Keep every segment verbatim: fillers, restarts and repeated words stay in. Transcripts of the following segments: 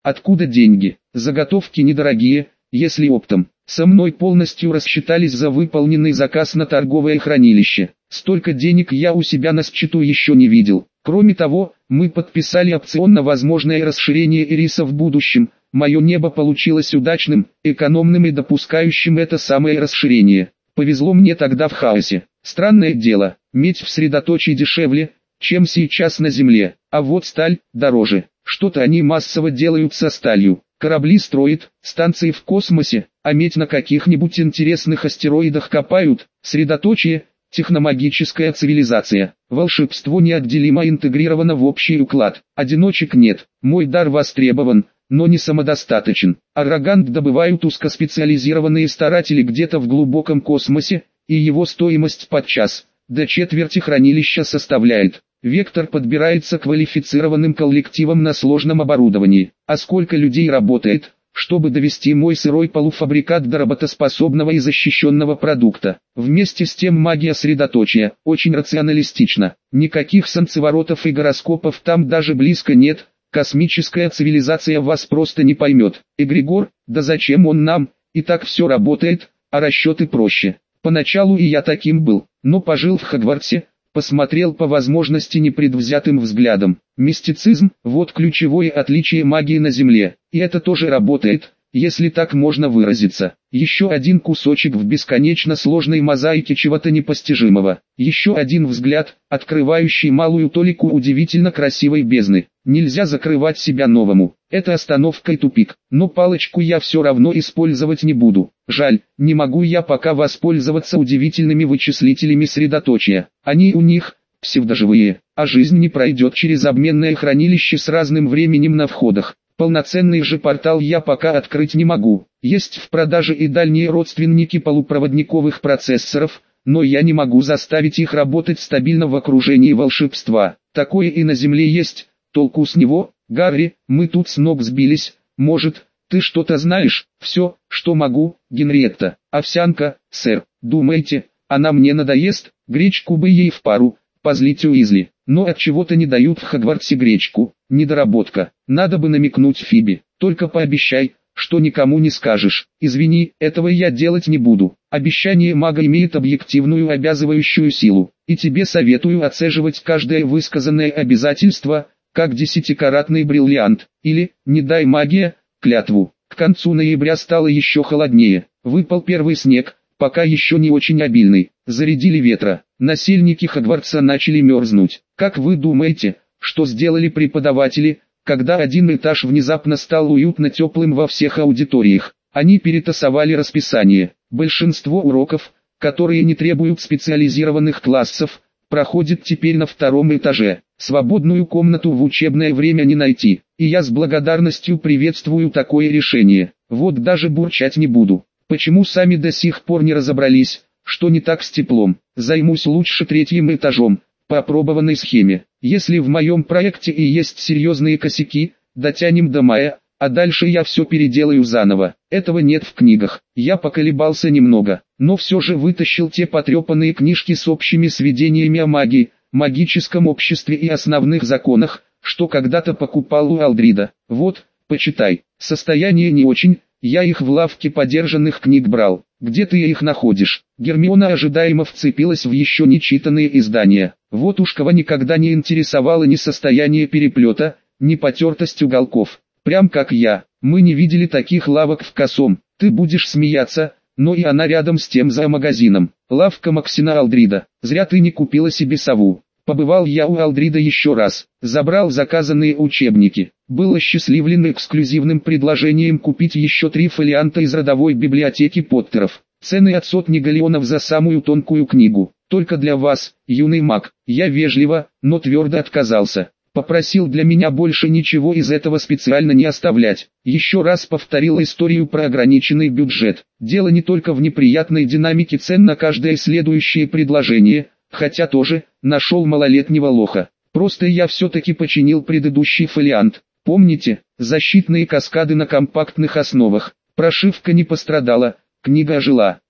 Откуда деньги? Заготовки недорогие, если оптом. Со мной полностью рассчитались за выполненный заказ на торговое хранилище. Столько денег я у себя на счету еще не видел. Кроме того, мы подписали опцион на возможное расширение Ириса в будущем. Мое небо получилось удачным, экономным и допускающим это самое расширение. Повезло мне тогда в хаосе. Странное дело, медь в средоточии дешевле, чем сейчас на Земле, а вот сталь дороже. Что-то они массово делают со сталью. Корабли строят, станции в космосе, а медь на каких-нибудь интересных астероидах копают. Средоточие – техномагическая цивилизация. Волшебство неотделимо интегрировано в общий уклад. Одиночек нет. Мой дар востребован, но не самодостаточен. Аррогант добывают узкоспециализированные старатели где-то в глубоком космосе, и его стоимость подчас до четверти хранилища составляет. Вектор подбирается квалифицированным коллективом на сложном оборудовании. А сколько людей работает, чтобы довести мой сырой полуфабрикат до работоспособного и защищенного продукта? Вместе с тем магия средоточия очень рационалистична. Никаких солнцеворотов и гороскопов там даже близко нет. Космическая цивилизация вас просто не поймет. Эгрегор, да зачем он нам? И так все работает, а расчеты проще. Поначалу и я таким был, но пожил в Хогвартсе, посмотрел по возможности непредвзятым взглядом. Мистицизм – вот ключевое отличие магии на Земле, и это тоже работает, если так можно выразиться. Еще один кусочек в бесконечно сложной мозаике чего-то непостижимого. Еще один взгляд, открывающий малую толику удивительно красивой бездны. Нельзя закрывать себя новому. Это остановка и тупик. Но палочку я все равно использовать не буду. Жаль, не могу я пока воспользоваться удивительными вычислителями средоточия. Они у них псевдоживые, а жизнь не пройдет через обменное хранилище с разным временем на входах. Полноценный же портал я пока открыть не могу. Есть в продаже и дальние родственники полупроводниковых процессоров, но я не могу заставить их работать стабильно в окружении волшебства. Такое и на Земле есть, толку с него? Гарри, мы тут с ног сбились, может, ты что-то знаешь? Все, что могу, Генриетта. Овсянка, сэр, думаете, она мне надоест? Гречку бы ей в пару, позлить Уизли. Но от чего-то не дают в Хогвартсе гречку. Недоработка. Надо бы намекнуть Фиби. Только пообещай, что никому не скажешь. Извини, этого я делать не буду. Обещание мага имеет объективную обязывающую силу. И тебе советую отцеживать каждое высказанное обязательство, как десятикаратный бриллиант. Или, не дай магия, клятву. К концу ноября стало еще холоднее. Выпал первый снег, пока еще не очень обильный. Зарядили ветра. Насельники Хогвартса начали мерзнуть. Как вы думаете, что сделали преподаватели, когда один этаж внезапно стал уютно теплым во всех аудиториях? Они перетасовали расписание. Большинство уроков, которые не требуют специализированных классов, проходит теперь на втором этаже. Свободную комнату в учебное время не найти, и я с благодарностью приветствую такое решение. Вот даже бурчать не буду. Почему сами до сих пор не разобрались, что не так с теплом? Займусь лучше третьим этажом, по опробованной схеме. Если в моем проекте и есть серьезные косяки, дотянем до мая, а дальше я все переделаю заново. Этого нет в книгах. Я поколебался немного, но все же вытащил те потрепанные книжки с общими сведениями о магии, магическом обществе и основных законах, что когда-то покупал у Алдрида. Вот, почитай. Состояние не очень, я их в лавке подержанных книг брал. Где ты их находишь? Гермиона ожидаемо вцепилась в еще не читанные издания. Вот уж кого никогда не интересовало ни состояние переплета, ни потертость уголков. Прям как я. Мы не видели таких лавок в Косом. Ты будешь смеяться, но и она рядом с тем зоомагазином. Лавка Максина Алдрида. Зря ты не купила себе сову. Побывал я у Алдрида еще раз. Забрал заказанные учебники. Был осчастливлен эксклюзивным предложением купить еще три фолианта из родовой библиотеки Поттеров. Цены от сотни галеонов за самую тонкую книгу. Только для вас, юный маг. Я вежливо, но твердо отказался. Попросил для меня больше ничего из этого специально не оставлять. Еще раз повторил историю про ограниченный бюджет. Дело не только в неприятной динамике цен на каждое следующее предложение, хотя тоже нашел малолетнего лоха. Просто я все-таки починил предыдущий фолиант. Помните, защитные каскады на компактных основах. Прошивка не пострадала, книга ожила.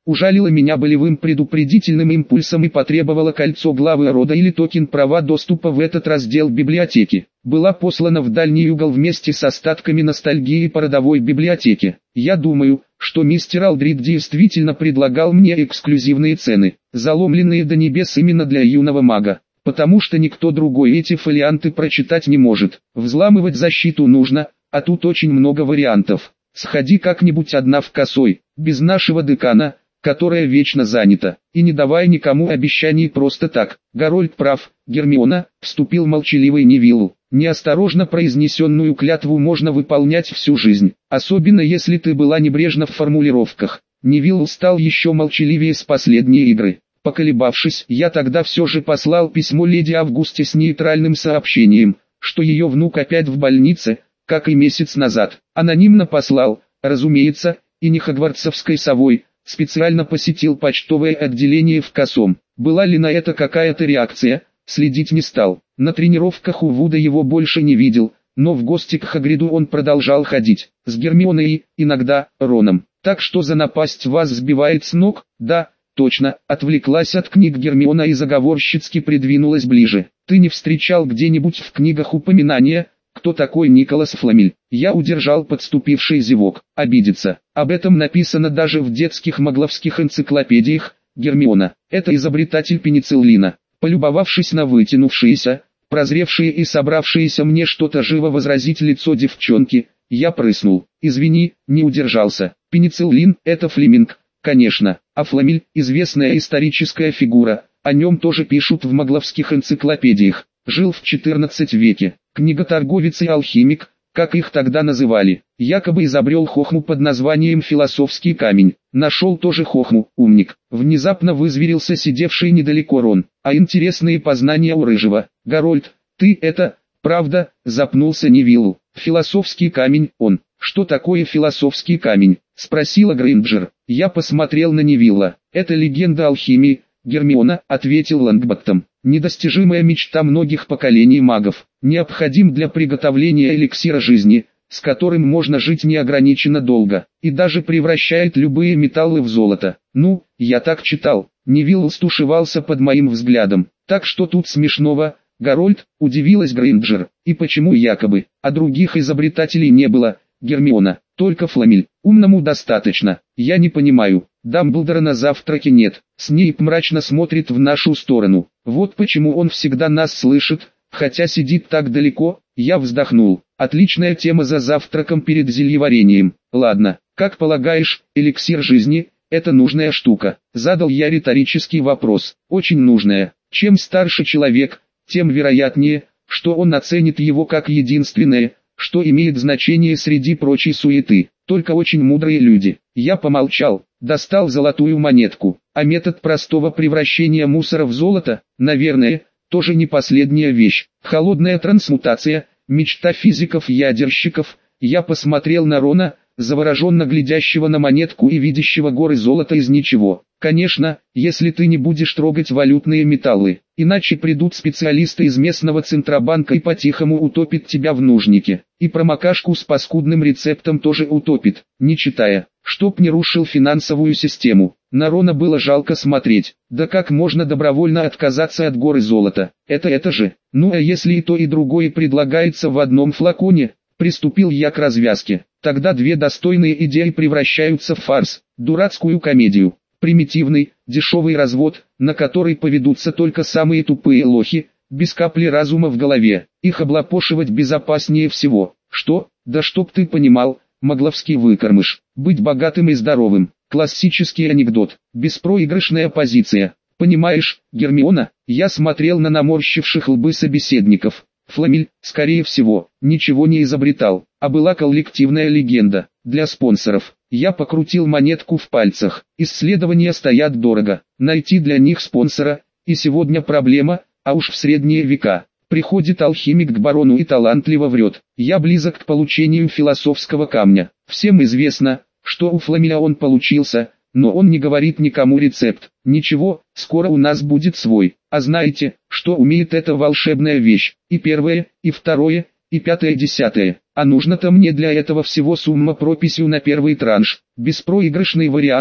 ужалила меня болевым предупредительным импульсом и потребовала кольцо главы рода или токен права доступа в этот раздел библиотеки. Была послана в дальний угол вместе с остатками ностальгии по родовой библиотеке. Я думаю, что мистер Алдрид действительно предлагал мне эксклюзивные цены, заломленные до небес именно для юного мага, потому что никто другой эти фолианты прочитать не может. Взламывать защиту нужно, а тут очень много вариантов. Сходи как-нибудь одна в косой, без нашего декана, которая вечно занята, и не давай никому обещаний просто так. Гарольд прав, Гермиона, вступил молчаливый Невилл. Неосторожно произнесенную клятву можно выполнять всю жизнь, особенно если ты была небрежна в формулировках. Невилл стал еще молчаливее с последней игры. Поколебавшись, я тогда все же послал письмо леди Августе с нейтральным сообщением, что ее внук опять в больнице, как и месяц назад. Анонимно послал, разумеется, и не хогвартсовской совой, специально посетил почтовое отделение в Косом. Была ли на это какая-то реакция, следить не стал. На тренировках у Вуда его больше не видел, но в гости к Хагриду он продолжал ходить, с Гермионой и, иногда, Роном. Так что за напасть вас сбивает с ног? Да, точно, отвлеклась от книг Гермиона и заговорщицки придвинулась ближе. Ты не встречал где-нибудь в книгах упоминания, кто такой Николас Фламель? Я удержал подступивший зевок. Обидеться. Об этом написано даже в детских магловских энциклопедиях. Гермиона. Это изобретатель пенициллина. Полюбовавшись на вытянувшиеся, прозревшие и собравшиеся мне что-то живо возразить лицо девчонки, я прыснул. Извини, не удержался. Пенициллин – это Флеминг, конечно, а Фламель – известная историческая фигура, о нем тоже пишут в магловских энциклопедиях. Жил в четырнадцатом веке. Книготорговец и алхимик, как их тогда называли, якобы изобрел хохму под названием «философский камень». Нашел тоже хохму, умник. Внезапно вызверился сидевший недалеко Рон. А интересные познания у рыжего. Гарольд, ты это, правда, запнулся Невиллу. Философский камень, он. Что такое философский камень? Спросила Грейнджер. Я посмотрел на Невилла. Это легенда алхимии, Гермиона, ответил Лонгботтом. Недостижимая мечта многих поколений магов, необходим для приготовления эликсира жизни, с которым можно жить неограниченно долго, и даже превращает любые металлы в золото. Ну, я так читал. Невилл стушевался под моим взглядом. Так что тут смешного, Гарольд, удивилась Грейнджер. И почему якобы, а других изобретателей не было, Гермиона, только Фламель. Умному достаточно. Я не понимаю. Дамблдора на завтраке нет. Снейп мрачно смотрит в нашу сторону. Вот почему он всегда нас слышит, хотя сидит так далеко. Я вздохнул. Отличная тема за завтраком перед зельеварением. Ладно, как полагаешь, эликсир жизни – это нужная штука? Задал я риторический вопрос. Очень нужная. Чем старше человек, тем вероятнее, что он оценит его как единственное, что имеет значение среди прочей суеты. Только очень мудрые люди. Я помолчал, достал золотую монетку. А метод простого превращения мусора в золото, наверное, тоже не последняя вещь. Холодная трансмутация, мечта физиков-ядерщиков. Я посмотрел на Рона, завороженно глядящего на монетку и видящего горы золота из ничего. Конечно, если ты не будешь трогать валютные металлы, иначе придут специалисты из местного центробанка и по-тихому утопит тебя в нужнике. И промокашку с паскудным рецептом тоже утопит, не читая, чтоб не рушил финансовую систему. На Рона было жалко смотреть. Да как можно добровольно отказаться от горы золота? Это это же. Ну а если и то и другое предлагается в одном флаконе? Приступил я к развязке. Тогда две достойные идеи превращаются в фарс, дурацкую комедию. Примитивный, дешевый развод, на который поведутся только самые тупые лохи, без капли разума в голове. Их облапошивать безопаснее всего. Что? Да чтоб ты понимал, магловский выкормыш. Быть богатым и здоровым. Классический анекдот. Беспроигрышная позиция. Понимаешь, Гермиона? Я смотрел на наморщивших лбы собеседников. Фламель, скорее всего, ничего не изобретал, а была коллективная легенда. Для спонсоров. Я покрутил монетку в пальцах. Исследования стоят дорого. Найти для них спонсора, и сегодня проблема, а уж в средние века. Приходит алхимик к барону и талантливо врет. Я близок к получению философского камня. Всем известно, что у Фламеля он получился, но он не говорит никому рецепт. Ничего, скоро у нас будет свой. А знаете, что умеет эта волшебная вещь? И первое, и второе, и пятое, десятое. А нужно-то мне для этого всего сумма прописью на первый транш. Беспроигрышный вариант,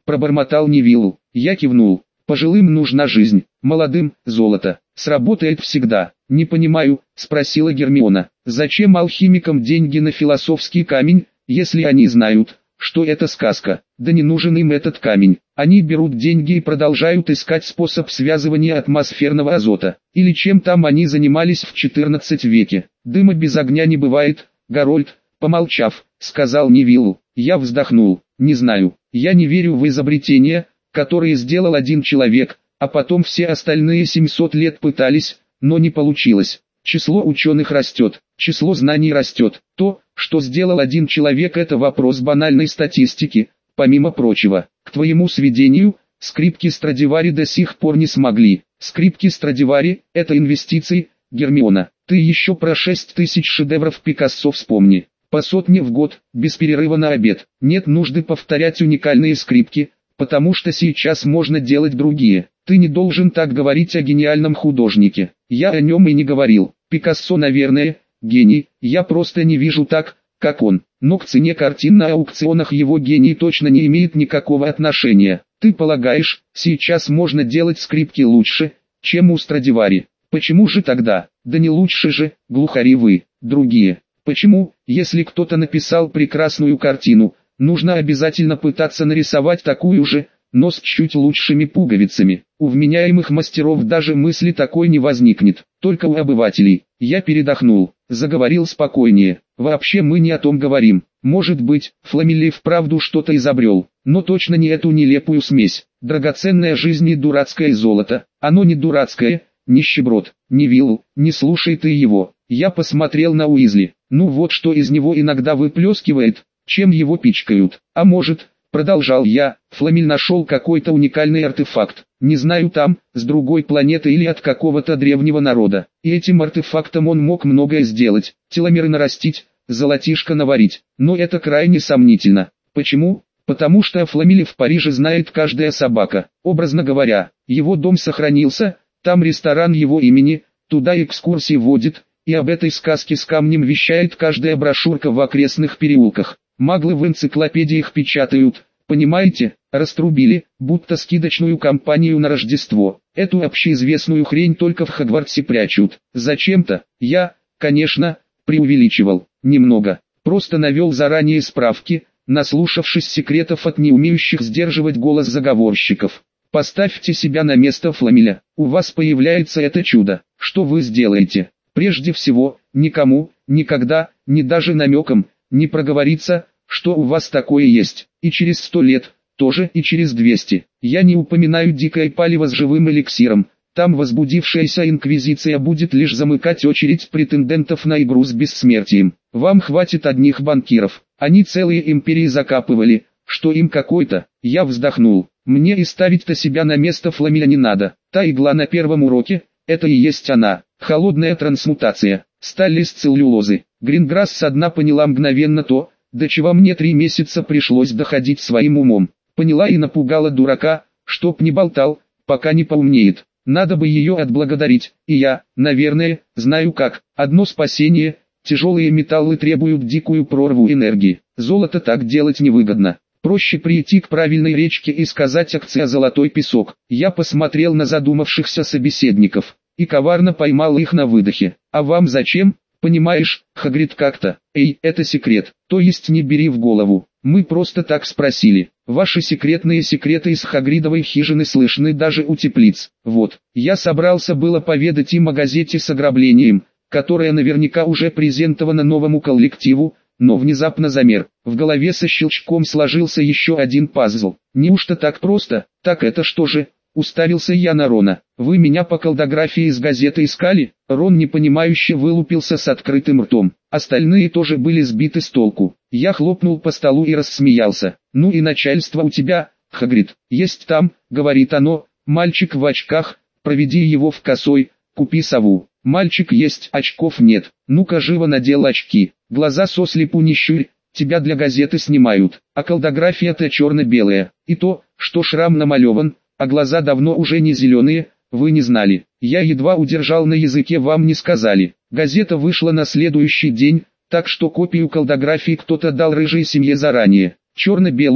пробормотал Невилл. Я кивнул. Пожилым нужна жизнь, молодым – золото. Сработает всегда. Не понимаю, спросила Гермиона. Зачем алхимикам деньги на философский камень, если они знают, что это сказка? Да не нужен им этот камень. Они берут деньги и продолжают искать способ связывания атмосферного азота. Или чем там они занимались в четырнадцатом веке. Дыма без огня не бывает, Гарольд, помолчав, сказал Невиллу. Я вздохнул. Не знаю, я не верю в изобретения, которые сделал один человек, а потом все остальные семьсот лет пытались, но не получилось. Число ученых растет, число знаний растет. То, что сделал один человек, это вопрос банальной статистики, помимо прочего. К твоему сведению, скрипки Страдивари до сих пор не смогли. Скрипки Страдивари – это инвестиции, Гермиона. Ты еще про шесть тысяч шедевров Пикассо вспомни. По сотне в год, без перерыва на обед. Нет нужды повторять уникальные скрипки, потому что сейчас можно делать другие. Ты не должен так говорить о гениальном художнике. Я о нем и не говорил. Пикассо, наверное, гений. Я просто не вижу так, как он. Но к цене картин на аукционах его гений точно не имеет никакого отношения. Ты полагаешь, сейчас можно делать скрипки лучше, чем у Страдивари? Почему же тогда? Да не лучше же, глухари вы, другие. Почему, если кто-то написал прекрасную картину, нужно обязательно пытаться нарисовать такую же, но с чуть лучшими пуговицами? У вменяемых мастеров даже мысли такой не возникнет, только у обывателей. Я передохнул, заговорил спокойнее. Вообще мы не о том говорим. Может быть, Фламелли вправду что-то изобрел, но точно не эту нелепую смесь. Драгоценная жизнь и дурацкое золото. Оно не дурацкое, нищеброд. Невилл, не слушай ты его. Я посмотрел на Уизли. Ну вот что из него иногда выплескивает, чем его пичкают. А может, продолжал я, Фламель нашел какой-то уникальный артефакт. Не знаю, там, с другой планеты или от какого-то древнего народа. И этим артефактом он мог многое сделать. Теломеры нарастить, золотишко наварить. Но это крайне сомнительно. Почему? Потому что о Фламеле в Париже знает каждая собака. Образно говоря, его дом сохранился, там ресторан его имени, туда экскурсии водит, и об этой сказке с камнем вещает каждая брошюрка в окрестных переулках. Маглы в энциклопедиях печатают, понимаете, раструбили, будто скидочную кампанию на Рождество. Эту общеизвестную хрень только в Хогвартсе прячут. Зачем-то, я, конечно, преувеличивал, немного, просто навел заранее справки, наслушавшись секретов от неумеющих сдерживать голос заговорщиков. Поставьте себя на место Фламеля, у вас появляется это чудо, что вы сделаете? Прежде всего, никому, никогда, ни даже намеком, не проговорится, что у вас такое есть, и через сто лет, тоже и через двести. Я не упоминаю дикое палево с живым эликсиром, там возбудившаяся инквизиция будет лишь замыкать очередь претендентов на игру с бессмертием. Вам хватит одних банкиров, они целые империи закапывали, что им какой-то. Я вздохнул, мне и ставить-то себя на место Фламеля не надо. Та игла на первом уроке, это и есть она, холодная трансмутация, сталь из целлюлозы. Гринграсс со дна поняла мгновенно то, до чего мне три месяца пришлось доходить своим умом. Поняла и напугала дурака, чтоб не болтал, пока не поумнеет. Надо бы ее отблагодарить, и я, наверное, знаю как. Одно спасение, тяжелые металлы требуют дикую прорву энергии. Золото так делать невыгодно. Проще прийти к правильной речке и сказать акция «Золотой песок». Я посмотрел на задумавшихся собеседников и коварно поймал их на выдохе. А вам зачем? Понимаешь, Хагрид как-то. Эй, это секрет, то есть не бери в голову. Мы просто так спросили. Ваши секретные секреты из Хагридовой хижины слышны даже у теплиц. Вот, я собрался было поведать им о газете с ограблением, которая наверняка уже презентована новому коллективу, но внезапно замер. В голове со щелчком сложился еще один пазл. Неужто так просто? Так это что же? Уставился я на Рона. Вы меня по колдографии из газеты искали? Рон непонимающе вылупился с открытым ртом. Остальные тоже были сбиты с толку. Я хлопнул по столу и рассмеялся. Ну и начальство у тебя, Хагрид, есть там, говорит оно, мальчик в очках, проведи его в косой, купи сову. Мальчик есть, очков нет. Ну-ка живо надел очки. Глаза сослепу не щурь, тебя для газеты снимают. А колдография-то черно-белая. И то, что шрам намалеван, а глаза давно уже не зеленые, вы не знали. Я едва удержал на языке, вам не сказали. Газета вышла на следующий день, так что копию колдографии кто-то дал рыжей семье заранее. Черно-белую,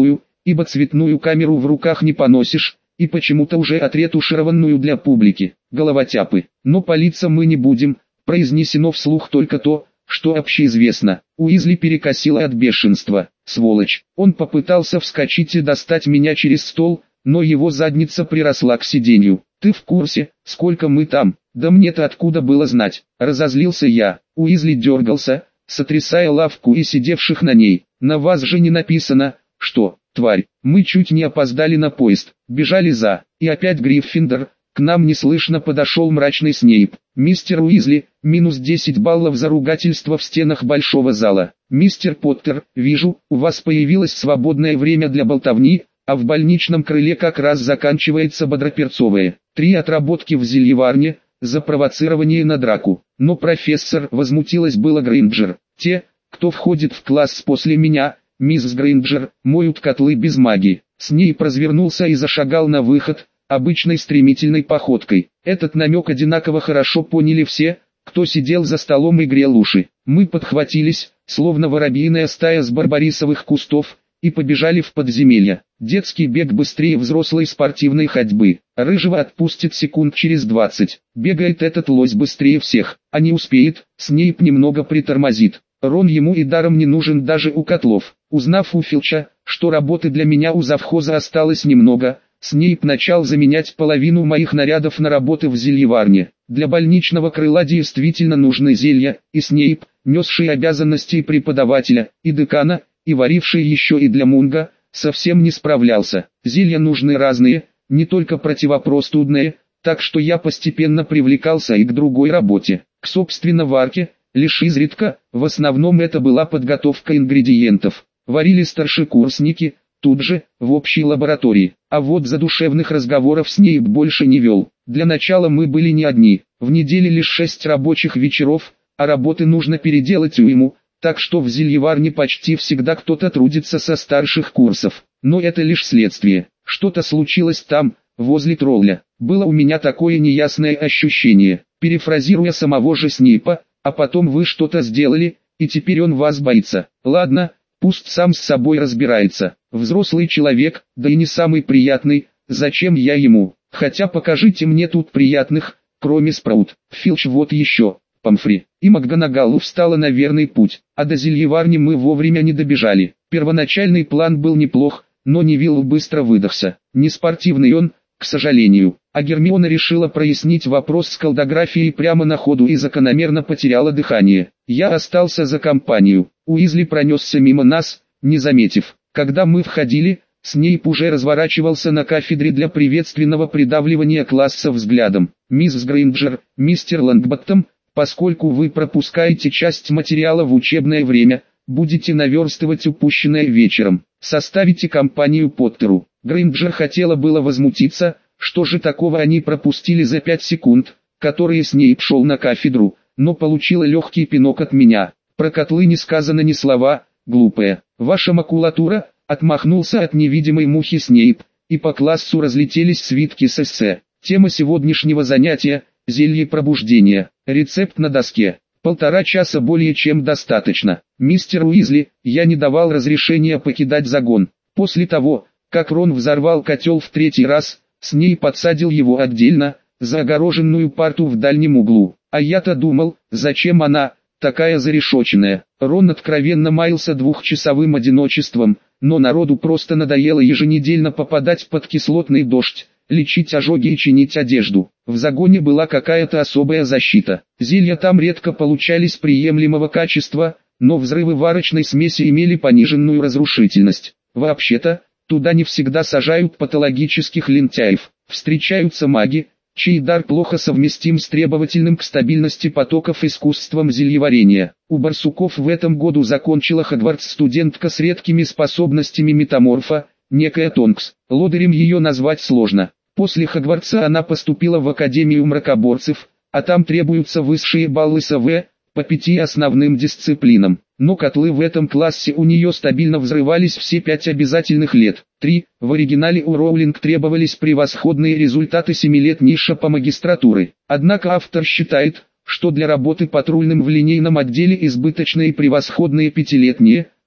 ибо цветную камеру в руках не поносишь, и почему-то уже отретушированную для публики. Головотяпы. Но палиться мы не будем, произнесено вслух только то, что общеизвестно. Уизли перекосило от бешенства. Сволочь. Он попытался вскочить и достать меня через стол, но его задница приросла к сиденью. «Ты в курсе, сколько мы там?» «Да мне-то откуда было знать?» Разозлился я. Уизли дергался, сотрясая лавку и сидевших на ней. «На вас же не написано, что, тварь, мы чуть не опоздали на поезд, бежали за...» И опять Гриффиндор. К нам неслышно подошел мрачный Снейп. «Мистер Уизли, минус десять баллов за ругательство в стенах большого зала. Мистер Поттер, вижу, у вас появилось свободное время для болтовни, а в больничном крыле как раз заканчивается бодроперцовое. Три отработки в зельеварне, за провоцирование на драку». «Но профессор», возмутилась было Грейнджер. «Те, кто входит в класс после меня, мисс Грейнджер, моют котлы без магии». Снейп развернулся и зашагал на выход, обычной стремительной походкой. Этот намек одинаково хорошо поняли все, кто сидел за столом и грел уши. Мы подхватились, словно воробьиная стая с барбарисовых кустов, и побежали в подземелье. Детский бег быстрее взрослой спортивной ходьбы. Рыжего отпустит секунд через двадцать. Бегает этот лось быстрее всех, а не успеет, Снейп немного притормозит. Рон ему и даром не нужен даже у котлов. Узнав у Филча, что работы для меня у завхоза осталось немного, Снейп начал заменять половину моих нарядов на работы в зельеварне. Для больничного крыла действительно нужны зелья, и Снейп, несший обязанности преподавателя, и декана, и варивший еще и для Мунга, совсем не справлялся. Зелья нужны разные, не только противопростудные, так что я постепенно привлекался и к другой работе, к собственно варке, лишь изредка, в основном это была подготовка ингредиентов. Варили старшекурсники, тут же, в общей лаборатории, а вот задушевных разговоров Снейп больше не вел. Для начала мы были не одни, в неделе лишь шесть рабочих вечеров, а работы нужно переделать уйму, так что в зельеварне почти всегда кто-то трудится со старших курсов. Но это лишь следствие. Что-то случилось там, возле тролля. Было у меня такое неясное ощущение, перефразируя самого же Снейпа, а потом вы что-то сделали, и теперь он вас боится. Ладно, пусть сам с собой разбирается. Взрослый человек, да и не самый приятный, зачем я ему? Хотя покажите мне тут приятных, кроме Спраут. Филч вот еще. Помфри и МакГонагалл встала на верный путь, а до зельеварни мы вовремя не добежали. Первоначальный план был неплох, но Невилл быстро выдохся. Не спортивный он, к сожалению, а Гермиона решила прояснить вопрос с колдографией прямо на ходу и закономерно потеряла дыхание. Я остался за компанию. Уизли пронесся мимо нас, не заметив. Когда мы входили, Снейп уже разворачивался на кафедре для приветственного придавливания класса взглядом. «Мисс Грейнджер, мистер Лонгботтом, поскольку вы пропускаете часть материала в учебное время, будете наверстывать упущенное вечером. Составите компанию Поттеру». Грейнджер хотела было возмутиться, что же такого они пропустили за пять секунд, которые Снейп шел на кафедру, но получила легкий пинок от меня. Про котлы не сказано ни слова, глупая. «Ваша макулатура», отмахнулся от невидимой мухи Снейп, и по классу разлетелись свитки с эссе. Тема сегодняшнего занятия – зелье пробуждения. Рецепт на доске. Полтора часа более чем достаточно. Мистер Уизли, я не давал разрешения покидать загон. После того, как Рон взорвал котел в третий раз, Снейп подсадил его отдельно, за огороженную парту в дальнем углу. А я-то думал, зачем она, такая зарешоченная. Рон откровенно маялся двухчасовым одиночеством, но народу просто надоело еженедельно попадать под кислотный дождь, лечить ожоги и чинить одежду. В загоне была какая-то особая защита. Зелья там редко получались приемлемого качества, но взрывы варочной смеси имели пониженную разрушительность. Вообще-то, туда не всегда сажают патологических лентяев. Встречаются маги, чей дар плохо совместим с требовательным к стабильности потоков искусством зельеварения. У барсуков в этом году закончила Хогвартс студентка с редкими способностями метаморфа, некая Тонкс. Лодырем ее назвать сложно. После Хогвартса она поступила в Академию мракоборцев, а там требуются высшие баллы СВ, по пяти основным дисциплинам. Но котлы в этом классе у нее стабильно взрывались все пять обязательных лет. три. В оригинале у Роулинг требовались превосходные результаты семи лет ниша по магистратуре. Однако автор считает, что для работы патрульным в линейном отделе избыточные превосходные пятилетние,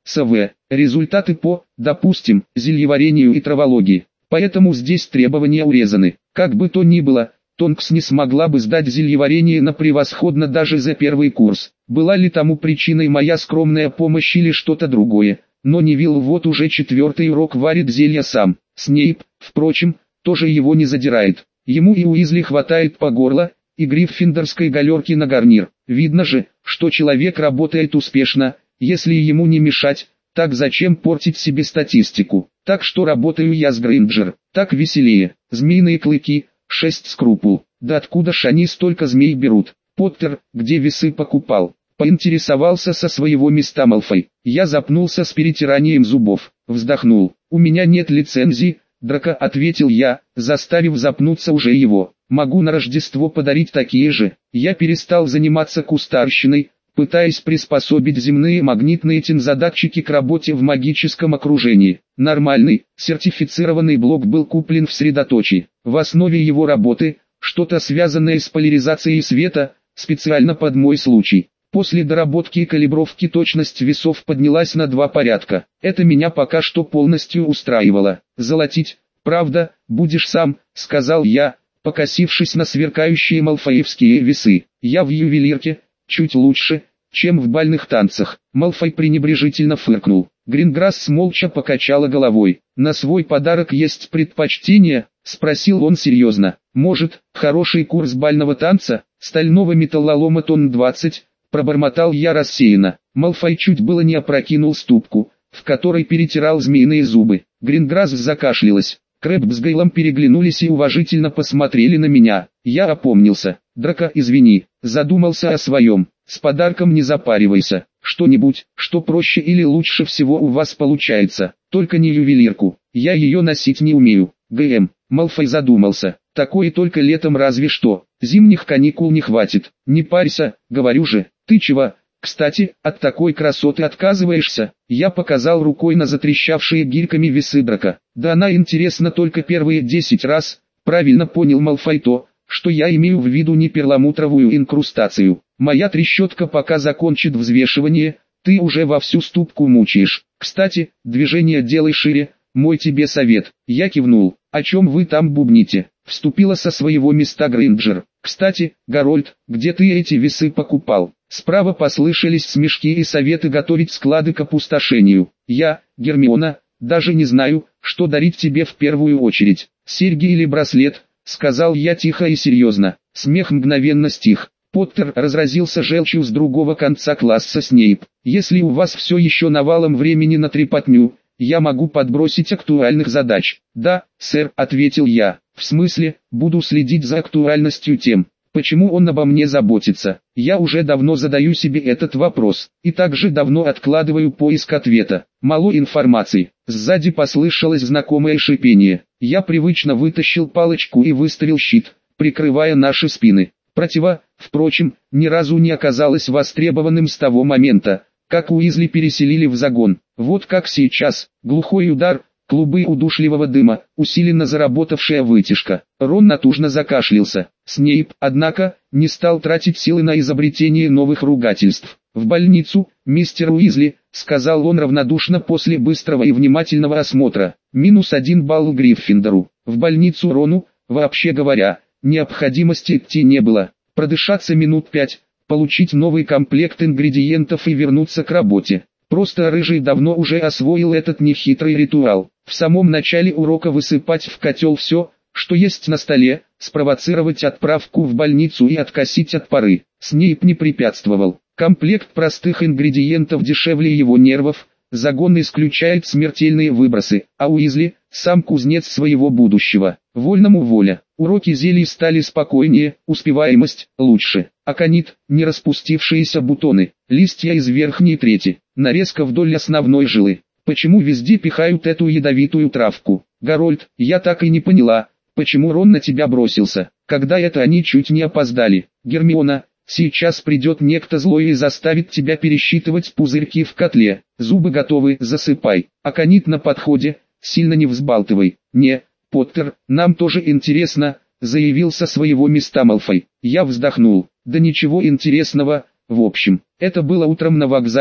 СВ. Результаты по, допустим, зельеварению и травологии. Поэтому здесь требования урезаны. Как бы то ни было, Тонкс не смогла бы сдать зельеварение на превосходно даже за первый курс. Была ли тому причиной моя скромная помощь или что-то другое? Но Невилл вот уже четвертый урок варит зелья сам. Снейп, впрочем, тоже его не задирает. Ему и Уизли хватает по горло, и гриффиндорской галерки на гарнир. Видно же, что человек работает успешно, если ему не мешать, так зачем портить себе статистику? Так что работаю я с Грейнджер, так веселее. Змеиные клыки, шесть скрупул. Да откуда ж они столько змей берут? Поттер, где весы покупал? Поинтересовался со своего места Малфой. Я запнулся с перетиранием зубов, вздохнул. У меня нет лицензии, Драко, ответил я, заставив запнуться уже его. Могу на Рождество подарить такие же. Я перестал заниматься кустарщиной, пытаясь приспособить земные магнитные тензодатчики к работе в магическом окружении. Нормальный, сертифицированный блок был куплен в средоточии. В основе его работы, что-то связанное с поляризацией света, специально под мой случай. После доработки и калибровки точность весов поднялась на два порядка. Это меня пока что полностью устраивало. Золотить, правда, будешь сам, сказал я, покосившись на сверкающие малфоевские весы. Я в ювелирке, чуть лучше, чем в бальных танцах. Малфой пренебрежительно фыркнул. Гринграсс молча покачала головой. На свой подарок есть предпочтение? Спросил он серьезно. Может, хороший курс бального танца, стального металлолома тонн двадцать? Пробормотал я рассеянно. Малфой чуть было не опрокинул ступку, в которой перетирал змеиные зубы. Гринграсс закашлялась. Крэбб с Гейлом переглянулись и уважительно посмотрели на меня. Я опомнился. Драко, извини, задумался о своем. С подарком не запаривайся. Что-нибудь, что проще или лучше всего у вас получается. Только не ювелирку. Я ее носить не умею. ГМ. Малфой задумался. Такое только летом разве что. Зимних каникул не хватит. Не парься, говорю же. Ты чего? Кстати, от такой красоты отказываешься? Я показал рукой на затрещавшие гирьками весы Драко. Да она интересна только первые десять раз. Правильно понял Малфой то, что я имею в виду не перламутровую инкрустацию. Моя трещотка пока закончит взвешивание, ты уже во всю ступку мучаешь. Кстати, движение делай шире, мой тебе совет. Я кивнул. О чем вы там бубните? Вступила со своего места Грейнджер. Кстати, Гарольд, где ты эти весы покупал? Справа послышались смешки и советы готовить склады к опустошению. Я, Гермиона, даже не знаю, что дарить тебе в первую очередь. Серьги или браслет, сказал я тихо и серьезно. Смех мгновенно стих. Поттер разразился желчью с другого конца класса. Снейп. Если у вас все еще навалом времени на трепотню, я могу подбросить актуальных задач. Да, сэр, ответил я. В смысле, буду следить за актуальностью тем, почему он обо мне заботится. Я уже давно задаю себе этот вопрос, и также давно откладываю поиск ответа. Мало информации. Сзади послышалось знакомое шипение. Я привычно вытащил палочку и выставил щит, прикрывая наши спины. Противо, впрочем, ни разу не оказалось востребованным с того момента, как Уизли переселили в загон. Вот как сейчас, глухой удар, клубы удушливого дыма, усиленно заработавшая вытяжка. Рон натужно закашлялся. Снейп, однако, не стал тратить силы на изобретение новых ругательств. «В больницу, мистер Уизли», — сказал он равнодушно после быстрого и внимательного осмотра. «Минус один балл Гриффиндору. В больницу Рону, вообще говоря, необходимости идти не было. Продышаться минут пять, получить новый комплект ингредиентов и вернуться к работе. Просто Рыжий давно уже освоил этот нехитрый ритуал. В самом начале урока высыпать в котел все, что есть на столе, спровоцировать отправку в больницу и откосить от пары. Снейп не препятствовал. Комплект простых ингредиентов дешевле его нервов, загон исключает смертельные выбросы, а Уизли – сам кузнец своего будущего. Вольному воля. Уроки зелий стали спокойнее, успеваемость лучше. Аконит, не распустившиеся бутоны, листья из верхней трети, нарезка вдоль основной жилы. Почему везде пихают эту ядовитую травку? Гарольд, я так и не поняла, почему Рон на тебя бросился, когда это они чуть не опоздали. Гермиона, сейчас придет некто злой и заставит тебя пересчитывать пузырьки в котле. Зубы готовы, засыпай. Аконит на подходе, сильно не взбалтывай. Не, Поттер, нам тоже интересно, заявил со своего места Малфой. Я вздохнул. Да ничего интересного, в общем. Это было утром на вокзале,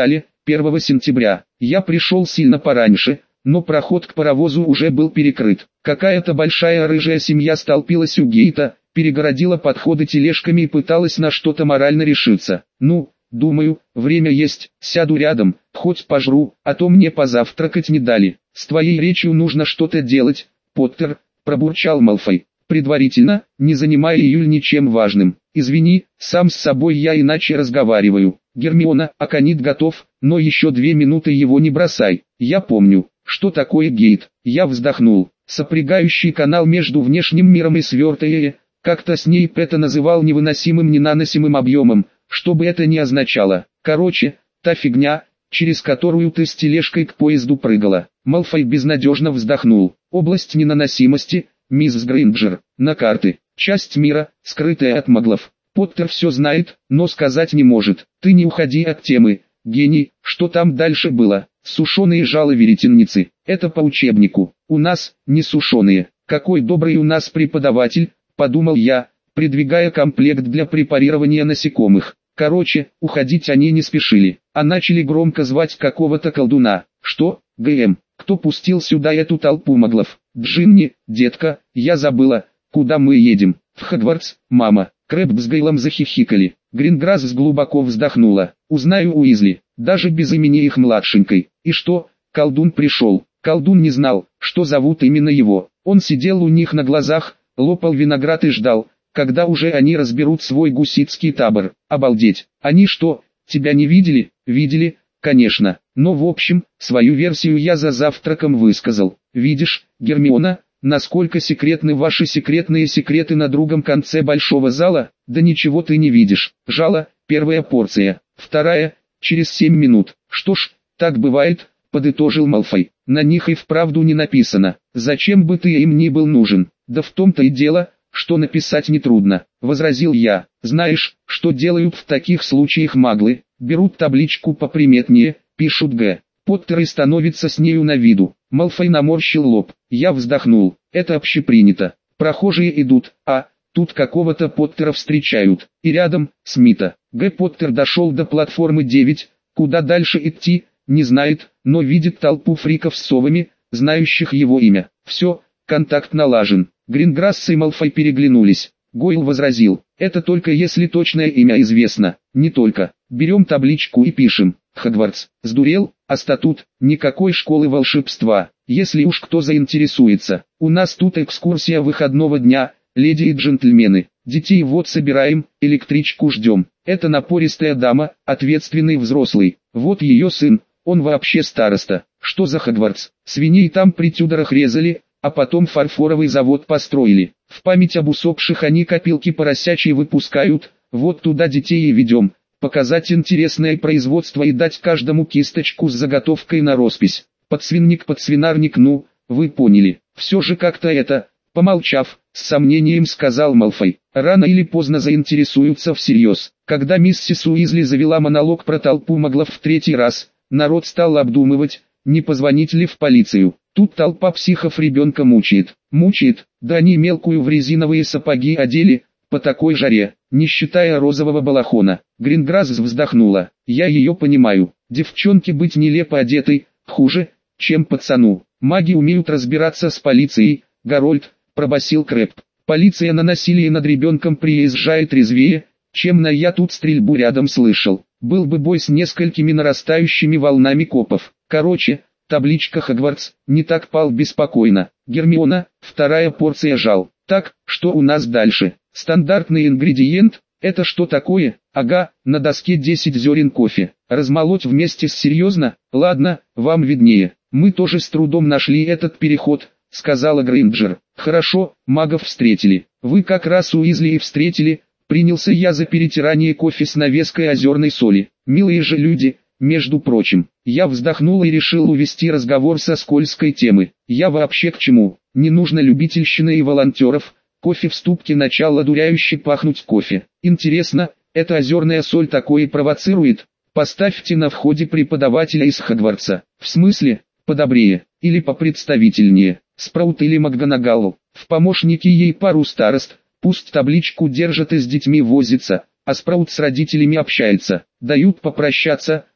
первого сентября. Я пришел сильно пораньше, но проход к паровозу уже был перекрыт. Какая-то большая рыжая семья столпилась у гейта, перегородила подходы тележками и пыталась на что-то морально решиться. Ну, думаю, время есть, сяду рядом, хоть пожру, а то мне позавтракать не дали. С твоей речью нужно что-то делать, Поттер, пробурчал Малфой, предварительно, не занимая Июль ничем важным. Извини, сам с собой я иначе разговариваю. Гермиона, Аконит готов, но еще две минуты его не бросай. Я помню, что такое гейт. Я вздохнул. Сопрягающий канал между внешним миром и свертое, как-то Снейп это называл невыносимым ненаносимым объемом, что бы это ни означало. Короче, та фигня, через которую ты с тележкой к поезду прыгала. Малфой безнадежно вздохнул. Область ненаносимости, мисс Грейнджер, на карты. Часть мира, скрытая от маглов. Поттер все знает, но сказать не может. Ты не уходи от темы, гений. Что там дальше было? Сушеные жало-веретенницы. Это по учебнику. У нас, не сушеные. Какой добрый у нас преподаватель, подумал я, придвигая комплект для препарирования насекомых. Короче, уходить они не спешили, а начали громко звать какого-то колдуна. Что, ГМ, кто пустил сюда эту толпу маглов? Джинни, детка, я забыла, куда мы едем? В Хогвартс, мама. Крэбб с Гейлом захихикали. Гринграсс глубоко вздохнула. Узнаю Уизли, даже без имени их младшенькой. И что, колдун пришел? Колдун не знал, что зовут именно его. Он сидел у них на глазах, лопал виноград и ждал, когда уже они разберут свой гуситский табор. Обалдеть, они что, тебя не видели? Видели, конечно, но в общем, свою версию я за завтраком высказал. Видишь, Гермиона, насколько секретны ваши секретные секреты на другом конце большого зала? Да ничего ты не видишь. Жало, первая порция, вторая, через семь минут. Что ж, так бывает, подытожил Малфой. На них и вправду не написано. Зачем бы ты им ни был нужен? Да в том-то и дело, что написать нетрудно, возразил я. Знаешь, что делают в таких случаях маглы? Берут табличку поприметнее, пишут Г. Поттер и становится с нею на виду. Малфой наморщил лоб. Я вздохнул. Это общепринято. Прохожие идут, а тут какого-то Поттера встречают. И рядом Смита. Г. Поттер дошел до платформы девять. Куда дальше идти, не знает, но видит толпу фриков с совами, знающих его имя. Все, контакт налажен. Гринграсс и Малфой переглянулись. Гойл возразил. Это только если точное имя известно. Не только. Берем табличку и пишем. Хогвартс. Сдурел? А статут? Никакой школы волшебства. Если уж кто заинтересуется. У нас тут экскурсия выходного дня, леди и джентльмены. Детей вот собираем, электричку ждем. Это напористая дама, ответственный взрослый. Вот ее сын, он вообще староста. Что за Хогвартс? Свиней там при Тюдорах резали, а потом фарфоровый завод построили. В память об усопших они копилки поросячьи выпускают, вот туда детей и ведем. Показать интересное производство и дать каждому кисточку с заготовкой на роспись. Подсвинник-подсвинарник, ну, вы поняли. Все же как-то это, помолчав, с сомнением сказал Малфой. Рано или поздно заинтересуются всерьез. Когда миссис Уизли завела монолог про толпу маглов в третий раз, народ стал обдумывать, не позвонить ли в полицию. Тут толпа психов ребенка мучает. Мучает, да они мелкую в резиновые сапоги одели, по такой жаре, не считая розового балахона. Гринграсс вздохнула. Я ее понимаю. Девчонке быть нелепо одетой, хуже, чем пацану. Маги умеют разбираться с полицией, Гарольд, пробасил Крэбб. Полиция на насилие над ребенком приезжает резвее, чем на я тут стрельбу рядом слышал. Был бы бой с несколькими нарастающими волнами копов. Короче, табличка Хогвартс, не так пал беспокойно. Гермиона, вторая порция жал. Так, что у нас дальше? Стандартный ингредиент, это что такое? Ага, на доске десять зерен кофе. Размолоть вместе с серьезно? Ладно, вам виднее. Мы тоже с трудом нашли этот переход, сказала Грейнджер. Хорошо, магов встретили. Вы как раз Уизли и встретили. Принялся я за перетирание кофе с навеской озерной соли. Милые же люди, между прочим. Я вздохнул и решил увести разговор со скользкой темы. Я вообще к чему? Не нужно любительщины и волонтеров. Кофе в ступке начал одуряюще пахнуть кофе. Интересно, эта озерная соль такое провоцирует? Поставьте на входе преподавателя из Хогвартса. В смысле, подобрее, или попредставительнее, Спраут или МакГонагалл. В помощники ей пару старост, пусть табличку держат и с детьми возится, а Спраут с родителями общается. Дают попрощаться,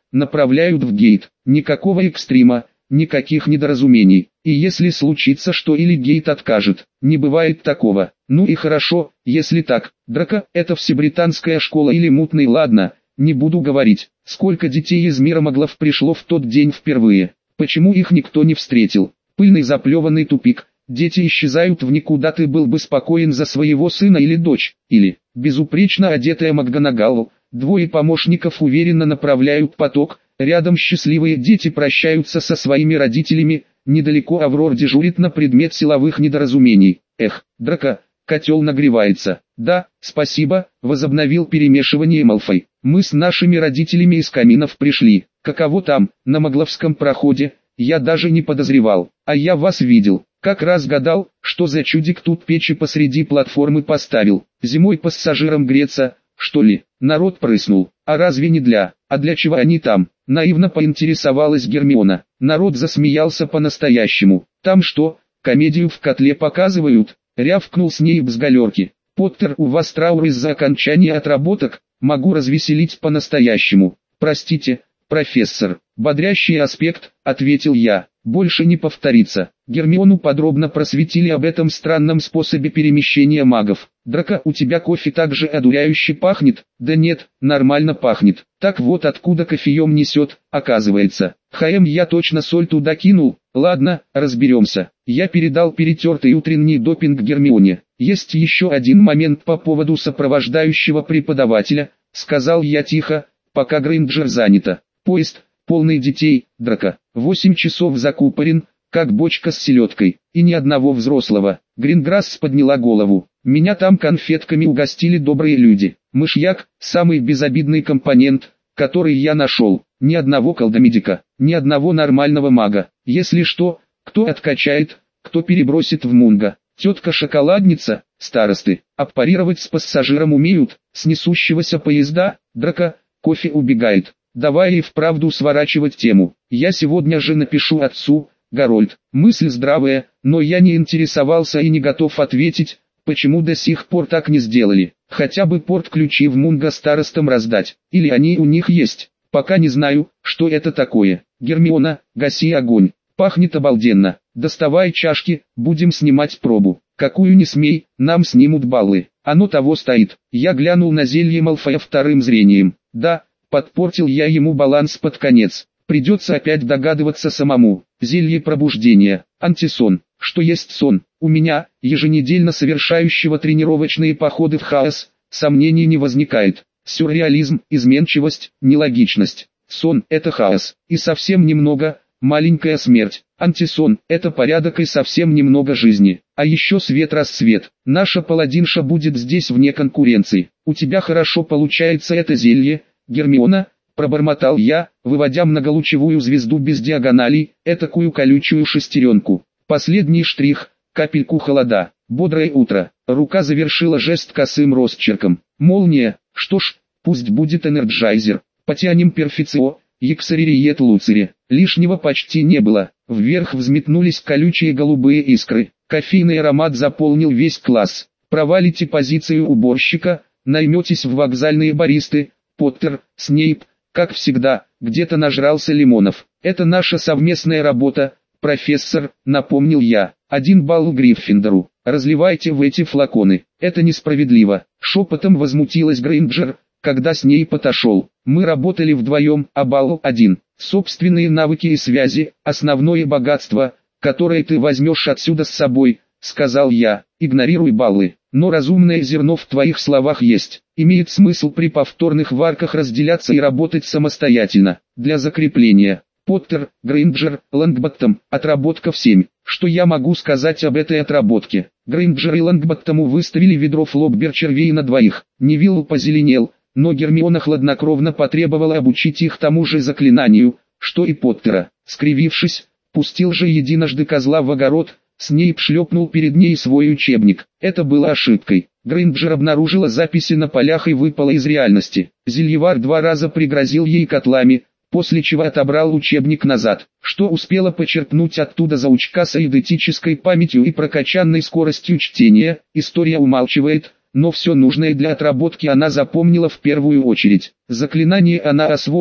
направляют в гейт. Никакого экстрима, никаких недоразумений. И если случится что или гейт откажет, не бывает такого. Ну и хорошо, если так. Драка, это всебританская школа или мутный, ладно, не буду говорить. Сколько детей из Миромоглов пришло в тот день впервые. Почему их никто не встретил? Пыльный заплеванный тупик. Дети исчезают в никуда. Ты был бы спокоен за своего сына или дочь. Или, безупречно одетая МакГонагалл. Двое помощников уверенно направляют поток. Рядом счастливые дети прощаются со своими родителями. Недалеко Аврор дежурит на предмет силовых недоразумений. Эх, Драка, котел нагревается. Да, спасибо, возобновил перемешивание Малфой. Мы с нашими родителями из каминов пришли. Каково там, на Могловском проходе, я даже не подозревал. А я вас видел. Как раз гадал, что за чудик тут печи посреди платформы поставил. Зимой пассажирам греться, что ли? Народ прыснул. А разве не для? А для чего они там? Наивно поинтересовалась Гермиона. Народ засмеялся по-настоящему. Там что, комедию в котле показывают? Рявкнул Снейп с галерки. Поттер, у вас траур из-за окончания отработок? Могу развеселить по-настоящему. Простите, профессор. Бодрящий аспект, ответил я. Больше не повторится. Гермиону подробно просветили об этом странном способе перемещения магов. Драка, у тебя кофе так же одуряюще пахнет? Да нет, нормально пахнет. Так вот откуда кофеем несет, оказывается. Хм, я точно соль туда кинул. Ладно, разберемся. Я передал перетертый утренний допинг Гермионе. Есть еще один момент по поводу сопровождающего преподавателя, сказал я тихо, пока Грейнджер занята. Поезд, полный детей, Драка, восемь часов закупорен, как бочка с селедкой, и ни одного взрослого. Гринграсс подняла голову. Меня там конфетками угостили добрые люди. Мышьяк – самый безобидный компонент, который я нашел. Ни одного колдомедика, ни одного нормального мага. Если что, кто откачает, кто перебросит в Мунго. Тетка-шоколадница, старосты, аппарировать с пассажиром умеют, с несущегося поезда, Драка, кофе убегает. Давай и вправду сворачивать тему. Я сегодня же напишу отцу, Гарольд. Мысль здравая, но я не интересовался и не готов ответить, почему до сих пор так не сделали. Хотя бы порт-ключи в Мунго старостам раздать, или они у них есть. Пока не знаю, что это такое. Гермиона, гаси огонь. Пахнет обалденно. Доставай чашки, будем снимать пробу. Какую не смей, нам снимут баллы. Оно того стоит. Я глянул на зелье Малфоя вторым зрением. Да, подпортил я ему баланс под конец. Придется опять догадываться самому. Зелье пробуждения, антисон. Что есть сон? У меня, еженедельно совершающего тренировочные походы в хаос, сомнений не возникает. Сюрреализм, изменчивость, нелогичность. Сон – это хаос. И совсем немного, маленькая смерть. Антисон – это порядок и совсем немного жизни. А еще свет-рассвет. Наша паладинша будет здесь вне конкуренции. У тебя хорошо получается это зелье, Гермиона, пробормотал я, выводя многолучевую звезду без диагоналей, этакую колючую шестеренку. Последний штрих, капельку холода. Бодрое утро. Рука завершила жест косым росчерком. Молния, что ж, пусть будет энерджайзер. Потянем перфецио, ексаририет луцире. Лишнего почти не было. Вверх взметнулись колючие голубые искры. Кофейный аромат заполнил весь класс. Провалите позицию уборщика, найметесь в вокзальные баристы. Поттер, Снейп, как всегда, где-то нажрался лимонов. Это наша совместная работа, профессор, напомнил я. Один балл Гриффиндору. Разливайте в эти флаконы. Это несправедливо. Шепотом возмутилась Грейнджер, когда Снейп отошел. Мы работали вдвоем, а балл один. Собственные навыки и связи, основное богатство, которое ты возьмешь отсюда с собой, сказал я. Игнорируй баллы. Но разумное зерно в твоих словах есть. Имеет смысл при повторных варках разделяться и работать самостоятельно. Для закрепления. Поттер, Грейнджер, Лонгботтом, отработка в семь. Что я могу сказать об этой отработке? Грейнджер и Лонгботтому выставили ведро флоббер червей на двоих. Невилл позеленел, но Гермиона хладнокровно потребовала обучить их тому же заклинанию, что и Поттера. Скривившись, пустил же единожды козла в огород. Снейп шлепнул перед ней свой учебник. Это было ошибкой. Грейнджер обнаружила записи на полях и выпала из реальности. Зельевар два раза пригрозил ей котлами, после чего отобрал учебник назад. Что успела почерпнуть оттуда заучка с эйдетической памятью и прокачанной скоростью чтения, история умалчивает, но все нужное для отработки она запомнила в первую очередь. Заклинание она освоила,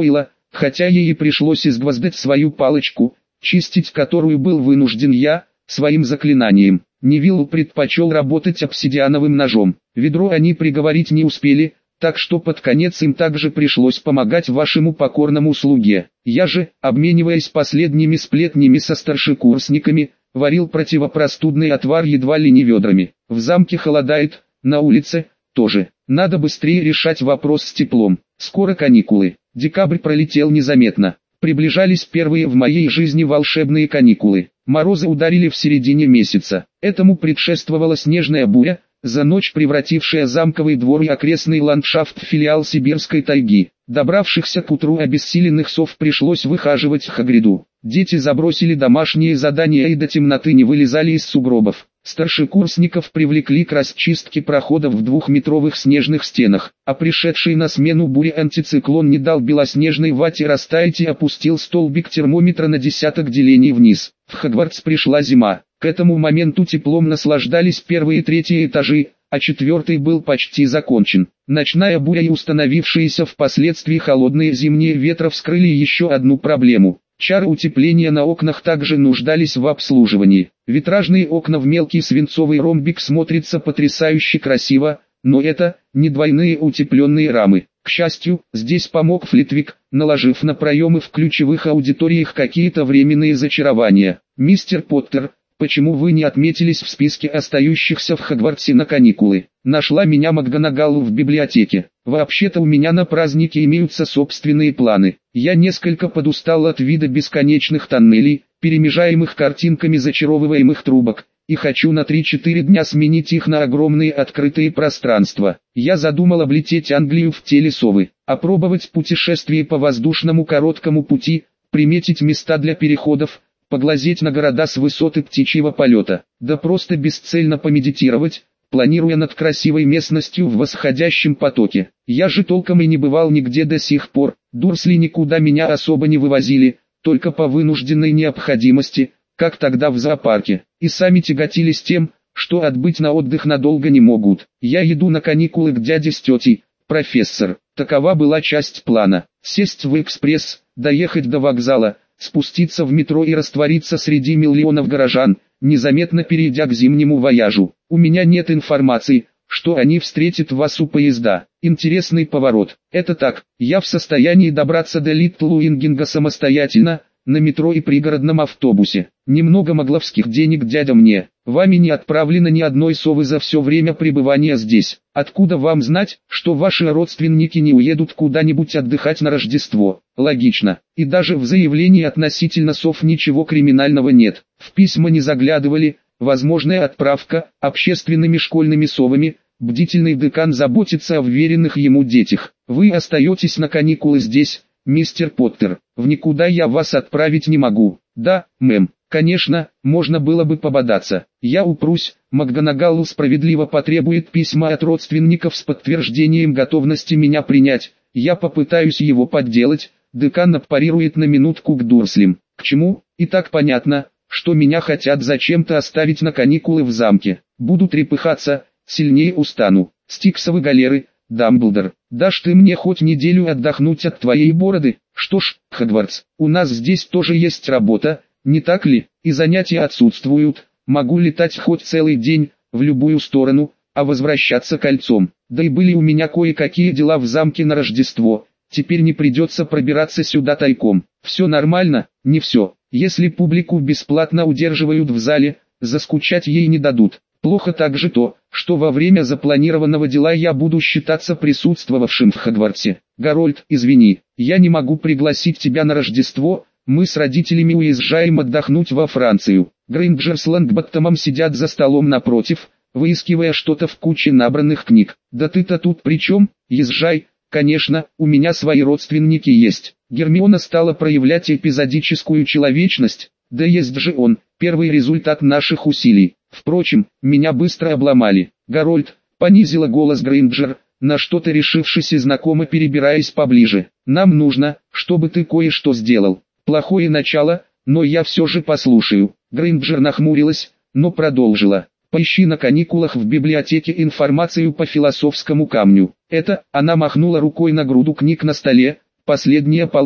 хотя ей и пришлось изгвоздать свою палочку, чистить которую был вынужден я, своим заклинанием. Невилл предпочел работать обсидиановым ножом. Ведро они приговорить не успели, так что под конец им также пришлось помогать вашему покорному слуге. Я же, обмениваясь последними сплетнями со старшекурсниками, варил противопростудный отвар едва ли не ведрами. В замке холодает, на улице тоже. Надо быстрее решать вопрос с теплом. Скоро каникулы. Декабрь пролетел незаметно. Приближались первые в моей жизни волшебные каникулы. Морозы ударили в середине месяца. Этому предшествовала снежная буря, за ночь превратившая замковый двор и окрестный ландшафт в филиал сибирской тайги. Добравшихся к утру обессиленных сов пришлось выхаживать в Хагриду. Дети забросили домашние задания и до темноты не вылезали из сугробов. Старшекурсников привлекли к расчистке проходов в двухметровых снежных стенах, а пришедший на смену буре антициклон не дал белоснежной вате растаять и опустил столбик термометра на десяток делений вниз. В Хогвартс пришла зима. К этому моменту теплом наслаждались первые и третьи этажи, а четвертый был почти закончен. Ночная буря и установившиеся впоследствии холодные зимние ветры вскрыли еще одну проблему. Чары утепления на окнах также нуждались в обслуживании. Витражные окна в мелкий свинцовый ромбик смотрятся потрясающе красиво, но это не двойные утепленные рамы. К счастью, здесь помог Флитвик, наложив на проемы в ключевых аудиториях какие-то временные зачарования. «Мистер Поттер, почему вы не отметились в списке остающихся в Хогвартсе на каникулы?» Нашла меня МакГонагалл в библиотеке. «Вообще-то у меня на праздники имеются собственные планы. Я несколько подустал от вида бесконечных тоннелей, перемежаемых картинками зачаровываемых трубок, и хочу на три-четыре дня сменить их на огромные открытые пространства. Я задумал облететь Англию в теле совы, опробовать путешествие по воздушному короткому пути, приметить места для переходов, поглазеть на города с высоты птичьего полета, да просто бесцельно помедитировать, планируя над красивой местностью в восходящем потоке. Я же толком и не бывал нигде до сих пор, Дурсли никуда меня особо не вывозили, только по вынужденной необходимости, как тогда в зоопарке, и сами тяготились тем, что отбыть на отдых надолго не могут. Я иду на каникулы к дяде с тетей, профессор. Такова была часть плана. Сесть в экспресс, доехать до вокзала, спуститься в метро и раствориться среди миллионов горожан, незаметно перейдя к зимнему вояжу. У меня нет информации, что они встретят вас у поезда. Интересный поворот. Это так, я в состоянии добраться до Литл Уингинга самостоятельно, на метро и пригородном автобусе. Немного могловских денег дядя мне. Вами не отправлено ни одной совы за все время пребывания здесь. Откуда вам знать, что ваши родственники не уедут куда-нибудь отдыхать на Рождество? Логично. И даже в заявлении относительно сов ничего криминального нет. В письма не заглядывали, возможная отправка, общественными школьными совами, бдительный декан заботится о вверенных ему детях. Вы остаетесь на каникулы здесь, мистер Поттер. В никуда я вас отправить не могу. Да, мэм. Конечно, можно было бы пободаться. Я упрусь, МакГонагалл справедливо потребует письма от родственников с подтверждением готовности меня принять. Я попытаюсь его подделать, декан отпарирует на минутку к Дурслям. К чему? И так понятно, что меня хотят зачем-то оставить на каникулы в замке. Буду трепыхаться, сильнее устану. Стиксовы галеры, Дамблдор, дашь ты мне хоть неделю отдохнуть от твоей бороды? Что ж, Хогвартс, у нас здесь тоже есть работа, не так ли? И занятия отсутствуют, могу летать хоть целый день, в любую сторону, а возвращаться кольцом. Да и были у меня кое-какие дела в замке на Рождество, теперь не придется пробираться сюда тайком. Все нормально? Не все. Если публику бесплатно удерживают в зале, заскучать ей не дадут. Плохо также то, что во время запланированного дела я буду считаться присутствовавшим в Хогвартсе. Гарольд, извини, я не могу пригласить тебя на Рождество, мы с родителями уезжаем отдохнуть во Францию. Грейнджер с Лонгботтомом сидят за столом напротив, выискивая что-то в куче набранных книг. Да ты-то тут при чем? Езжай, конечно, у меня свои родственники есть. Гермиона стала проявлять эпизодическую человечность, да есть же он, первый результат наших усилий. Впрочем, меня быстро обломали. Гарольд, понизила голос Грейнджер, на что-то решившись и знакомо перебираясь поближе. Нам нужно, чтобы ты кое-что сделал. Плохое начало, но я все же послушаю. Грейнджер нахмурилась, но продолжила. Поищи на каникулах в библиотеке информацию по философскому камню. Это, она махнула рукой на груду книг на столе, последняя полка.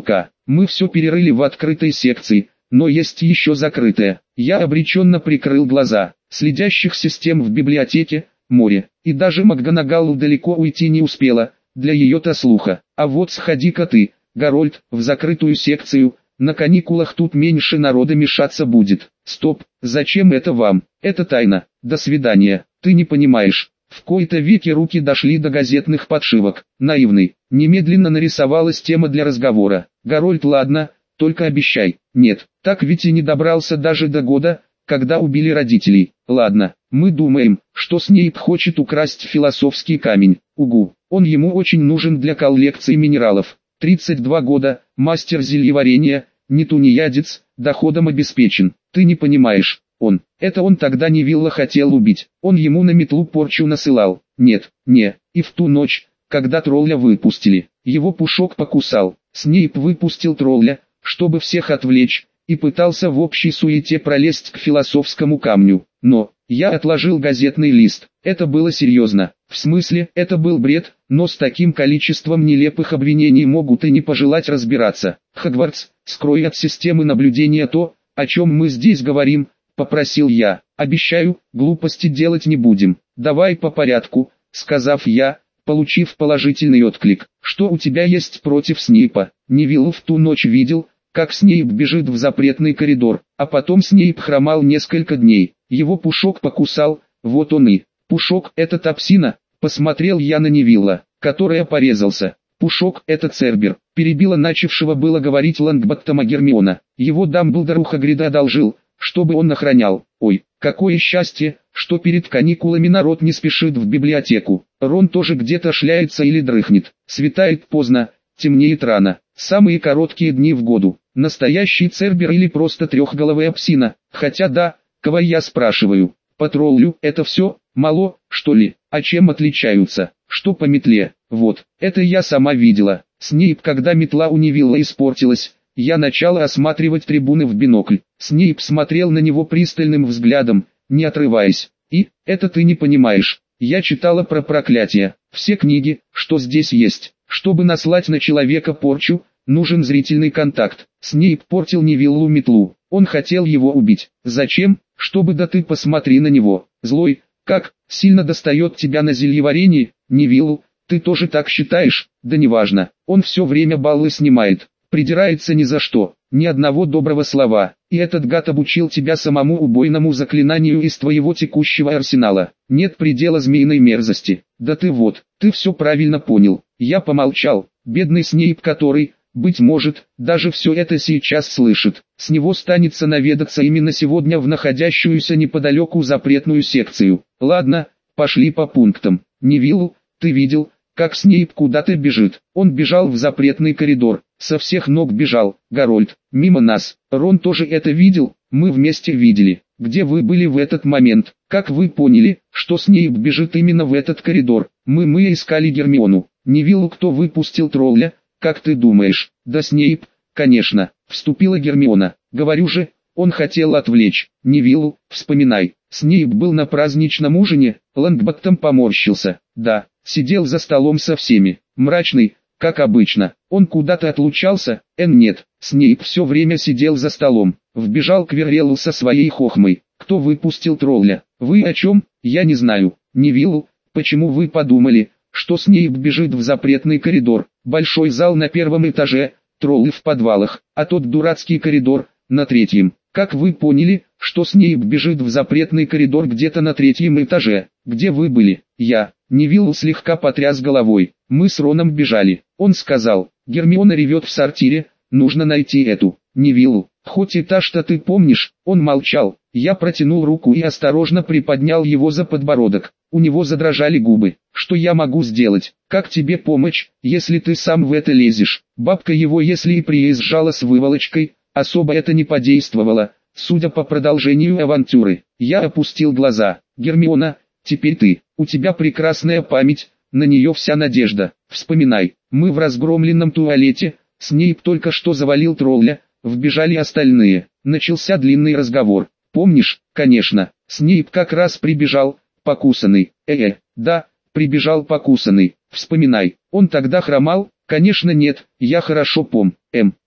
Мы все перерыли в открытой секции, но есть еще закрытая. Я обреченно прикрыл глаза. Следящих систем в библиотеке море, и даже МакГонагалл далеко уйти не успела, для ее-то слуха. А вот сходи-ка ты, Гарольд, в закрытую секцию, на каникулах тут меньше народа мешаться будет. Стоп, зачем это вам? Это тайна. До свидания. Ты не понимаешь. В кои-то веки руки дошли до газетных подшивок. Наивный. Немедленно нарисовалась тема для разговора. Гарольд, ладно, только обещай. Нет, так ведь и не добрался даже до года, когда убили родителей. Ладно, мы думаем, что Снейп хочет украсть философский камень. Угу, он ему очень нужен для коллекции минералов. тридцать два года, мастер зельеварения, не тунеядец, доходом обеспечен. Ты не понимаешь, он, это он тогда Невилла хотел убить. Он ему на метлу порчу насылал. Нет, не, и в ту ночь, когда тролля выпустили, его Пушок покусал. Снейп выпустил тролля, чтобы всех отвлечь, и пытался в общей суете пролезть к философскому камню. Но, я отложил газетный лист, это было серьезно. В смысле, это был бред, но с таким количеством нелепых обвинений могут и не пожелать разбираться. Хогвартс, скрой от системы наблюдения то, о чем мы здесь говорим, попросил я. Обещаю, глупости делать не будем. Давай по порядку, сказав я, получив положительный отклик. Что у тебя есть против Снейпа? Невилл в ту ночь видел, как Снейп бежит в запретный коридор, а потом Снейп хромал несколько дней. Его Пушок покусал, вот он и. Пушок — это та псина, посмотрел я на Невилла, которая порезался. Пушок — это Цербер, перебила начавшего было говорить Лонгботтома Гермиона. Его Дамблдор у Хагрида одолжил, чтобы он охранял. Ой, какое счастье, что перед каникулами народ не спешит в библиотеку. Рон тоже где-то шляется или дрыхнет. Светает поздно, темнеет рано. Самые короткие дни в году. Настоящий Цербер или просто трехголовая псина. Хотя да, кого я спрашиваю. По троллю это все, мало, что ли? А чем отличаются? Что по метле? Вот, это я сама видела. Снейп, когда метла у Невилла испортилась, я начала осматривать трибуны в бинокль. Снейп смотрел на него пристальным взглядом, не отрываясь. И, это ты не понимаешь. Я читала про проклятие. Все книги, что здесь есть. Чтобы наслать на человека порчу, нужен зрительный контакт. Снейп портил Невиллу метлу. Он хотел его убить. Зачем? Чтобы да ты посмотри на него. Злой, как, сильно достает тебя на зельеварении, Невиллу, ты тоже так считаешь? Да неважно. Он все время баллы снимает. Придирается ни за что, ни одного доброго слова. И этот гад обучил тебя самому убойному заклинанию из твоего текущего арсенала. Нет предела змеиной мерзости. Да ты вот, ты все правильно понял. Я помолчал. Бедный Снейп, который, быть может, даже все это сейчас слышит. С него станется наведаться именно сегодня в находящуюся неподалеку запретную секцию. Ладно, пошли по пунктам. Невилл, ты видел, как Снейп куда-то бежит? Он бежал в запретный коридор. Со всех ног бежал. Гарольд, мимо нас. Рон тоже это видел, мы вместе видели. Где вы были в этот момент? Как вы поняли, что Снейп бежит именно в этот коридор? Мы мы искали Гермиону. Невиллу кто выпустил тролля? Как ты думаешь? Да Снейп, конечно. Вступила Гермиона. Говорю же, он хотел отвлечь. Невиллу, вспоминай. Снейп был на праздничном ужине. Лонгботтом поморщился. Да, сидел за столом со всеми. Мрачный, как обычно. Он куда-то отлучался? Эн нет. Снейп все время сидел за столом. Вбежал Квиррелл со своей хохмой. Кто выпустил тролля? Вы о чем? Я не знаю. Невилл, почему вы подумали, что Снейп бежит в запретный коридор? Большой зал на первом этаже, троллы в подвалах, а тот дурацкий коридор, на третьем. Как вы поняли, что Снейп бежит в запретный коридор где-то на третьем этаже? Где вы были? Я. Невилл слегка потряс головой. Мы с Роном бежали. Он сказал, Гермиона ревет в сортире, нужно найти эту. Невилл, хоть этаж-то ты помнишь? Он молчал. Я протянул руку и осторожно приподнял его за подбородок. У него задрожали губы. Что я могу сделать? Как тебе помочь, если ты сам в это лезешь? Бабка его если и приезжала с выволочкой, особо это не подействовало, судя по продолжению авантюры. Я опустил глаза. Гермиона, теперь ты. У тебя прекрасная память, на нее вся надежда. Вспоминай, мы в разгромленном туалете, Снейп только что завалил тролля, вбежали остальные. Начался длинный разговор. Помнишь? Конечно. Снейп как раз прибежал, покусанный. Э-э, да, прибежал покусанный. Вспоминай, он тогда хромал? Конечно нет, я хорошо пом. Эм,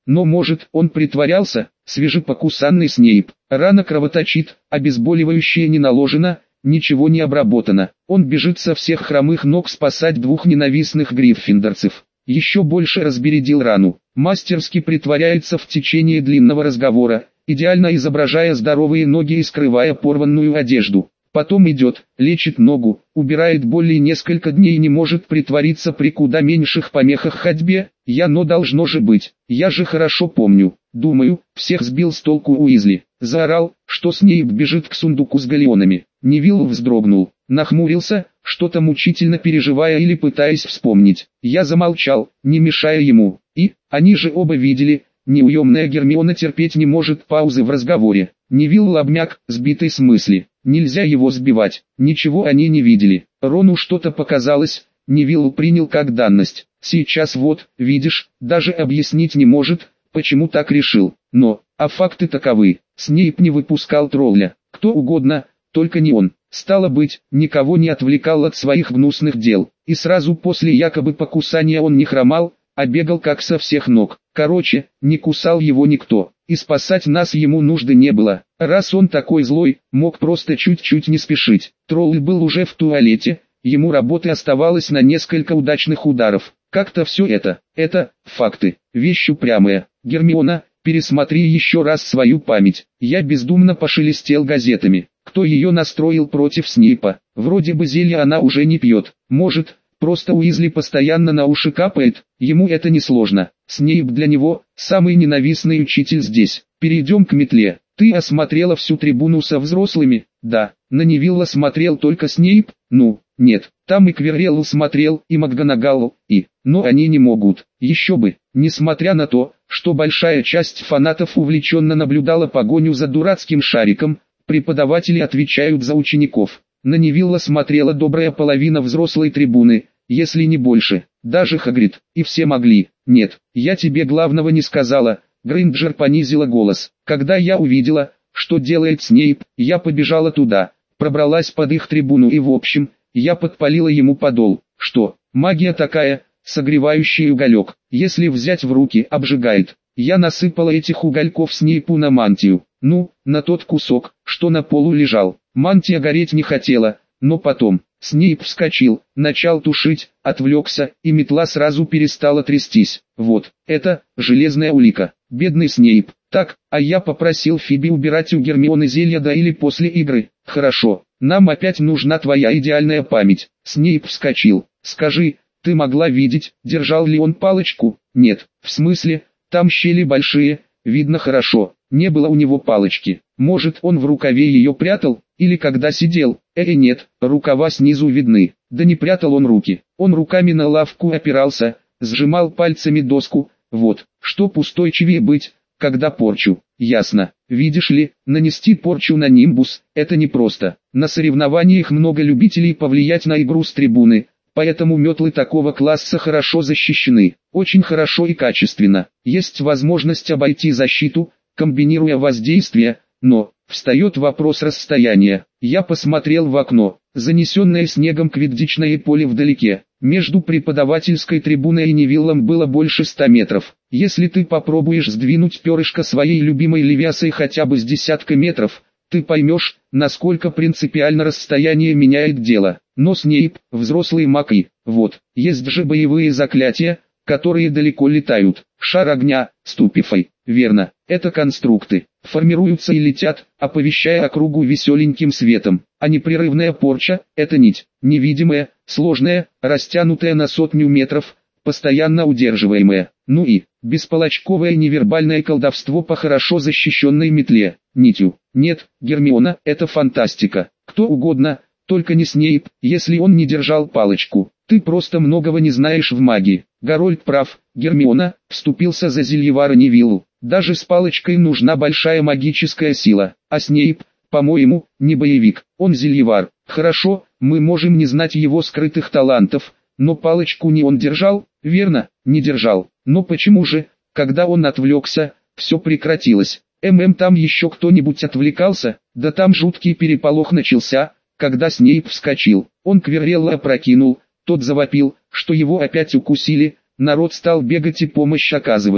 Но может он притворялся, свежепокусанный Снейп. Рана кровоточит, обезболивающее не наложено, ничего не обработано. Он бежит со всех хромых ног спасать двух ненавистных гриффиндорцев. Еще больше разбередил рану. Мастерски притворяется в течение длинного разговора, идеально изображая здоровые ноги и скрывая порванную одежду. Потом идет, лечит ногу, убирает боль и несколько дней не может притвориться при куда меньших помехах ходьбе. Я но должно же быть, я же хорошо помню. Думаю, всех сбил с толку Уизли. Заорал, что Снейп бежит к сундуку с галеонами. Невилл вздрогнул, нахмурился, что-то мучительно переживая или пытаясь вспомнить. Я замолчал, не мешая ему. И, они же оба видели, неуемная Гермиона терпеть не может паузы в разговоре. Невилл обмяк, сбитый с мысли. Нельзя его сбивать, ничего они не видели. Рону что-то показалось, Невилл принял как данность. Сейчас вот, видишь, даже объяснить не может, почему так решил. Но, а факты таковы. Снейп не выпускал тролля. Кто угодно, только не он. Стало быть, никого не отвлекал от своих гнусных дел. И сразу после якобы покусания он не хромал, а бегал как со всех ног. Короче, не кусал его никто. И спасать нас ему нужды не было. Раз он такой злой, мог просто чуть-чуть не спешить. Тролль был уже в туалете, ему работы оставалось на несколько удачных ударов. Как-то все это, это, факты, вещь упрямая. Гермиона, пересмотри еще раз свою память. Я бездумно пошелестел газетами. Кто ее настроил против Снейпа? Вроде бы зелья она уже не пьет. Может, просто Уизли постоянно на уши капает, ему это не сложно. Снейп для него – самый ненавистный учитель здесь. Перейдем к метле. Ты осмотрела всю трибуну со взрослыми? Да. На Невилла смотрел только Снейп? Ну, нет. Там и Квиррелл смотрел, и МакГонагалл, и... Но они не могут. Еще бы. Несмотря на то, что большая часть фанатов увлеченно наблюдала погоню за дурацким шариком, преподаватели отвечают за учеников. На Невилла смотрела добрая половина взрослой трибуны, если не больше. Даже Хагрид. И все могли. Нет, я тебе главного не сказала. Грейнджер понизила голос. Когда я увидела, что делает Снейп, я побежала туда, пробралась под их трибуну и в общем, я подпалила ему подол. Что, магия такая, согревающий уголек, если взять в руки, обжигает. Я насыпала этих угольков Снейпу на мантию. Ну, на тот кусок, что на полу лежал. Мантия гореть не хотела, но потом, Снейп вскочил, начал тушить, отвлекся, и метла сразу перестала трястись. Вот, это, железная улика. Бедный Снейп. Так, а я попросил Фиби убирать у Гермионы зелья до или после игры. Хорошо, нам опять нужна твоя идеальная память. Снейп вскочил. Скажи, ты могла видеть, держал ли он палочку? Нет, в смысле, там щели большие, видно хорошо. Не было у него палочки. Может, он в рукаве ее прятал, или когда сидел? Э, нет, рукава снизу видны. Да не прятал он руки. Он руками на лавку опирался, сжимал пальцами доску. Вот, чтоб устойчивее быть, когда порчу. Ясно. Видишь ли, нанести порчу на нимбус – это непросто. На соревнованиях много любителей повлиять на игру с трибуны, поэтому метлы такого класса хорошо защищены. Очень хорошо и качественно. Есть возможность обойти защиту, комбинируя воздействия, но, встает вопрос расстояния. Я посмотрел в окно, занесенное снегом квиддичное поле вдалеке. Между преподавательской трибуной и Невиллом было больше ста метров. Если ты попробуешь сдвинуть перышко своей любимой Левиасой хотя бы с десятка метров, ты поймешь, насколько принципиально расстояние меняет дело. Но Снейп, взрослый маг и, вот, есть же боевые заклятия, которые далеко летают. Шар огня, ступифай, верно, это конструкты, формируются и летят, оповещая округу веселеньким светом. А непрерывная порча – это нить, невидимая, сложная, растянутая на сотню метров, постоянно удерживаемая. Ну и, бесполочковое невербальное колдовство по хорошо защищенной метле, нитью. Нет, Гермиона, это фантастика. Кто угодно, только не Снейп, если он не держал палочку. Ты просто многого не знаешь в магии. Гарольд прав, Гермиона, вступился за Зельевара Невиллу. Даже с палочкой нужна большая магическая сила. А Снейп, по-моему, не боевик, он Зельевар. Хорошо, мы можем не знать его скрытых талантов, но палочку не он держал, верно? Не держал. Но почему же, когда он отвлекся, все прекратилось? ММ там еще кто-нибудь отвлекался? Да там жуткий переполох начался, когда Снейп вскочил. Он Квиррелла опрокинул, тот завопил, что его опять укусили, народ стал бегать и помощь оказывать.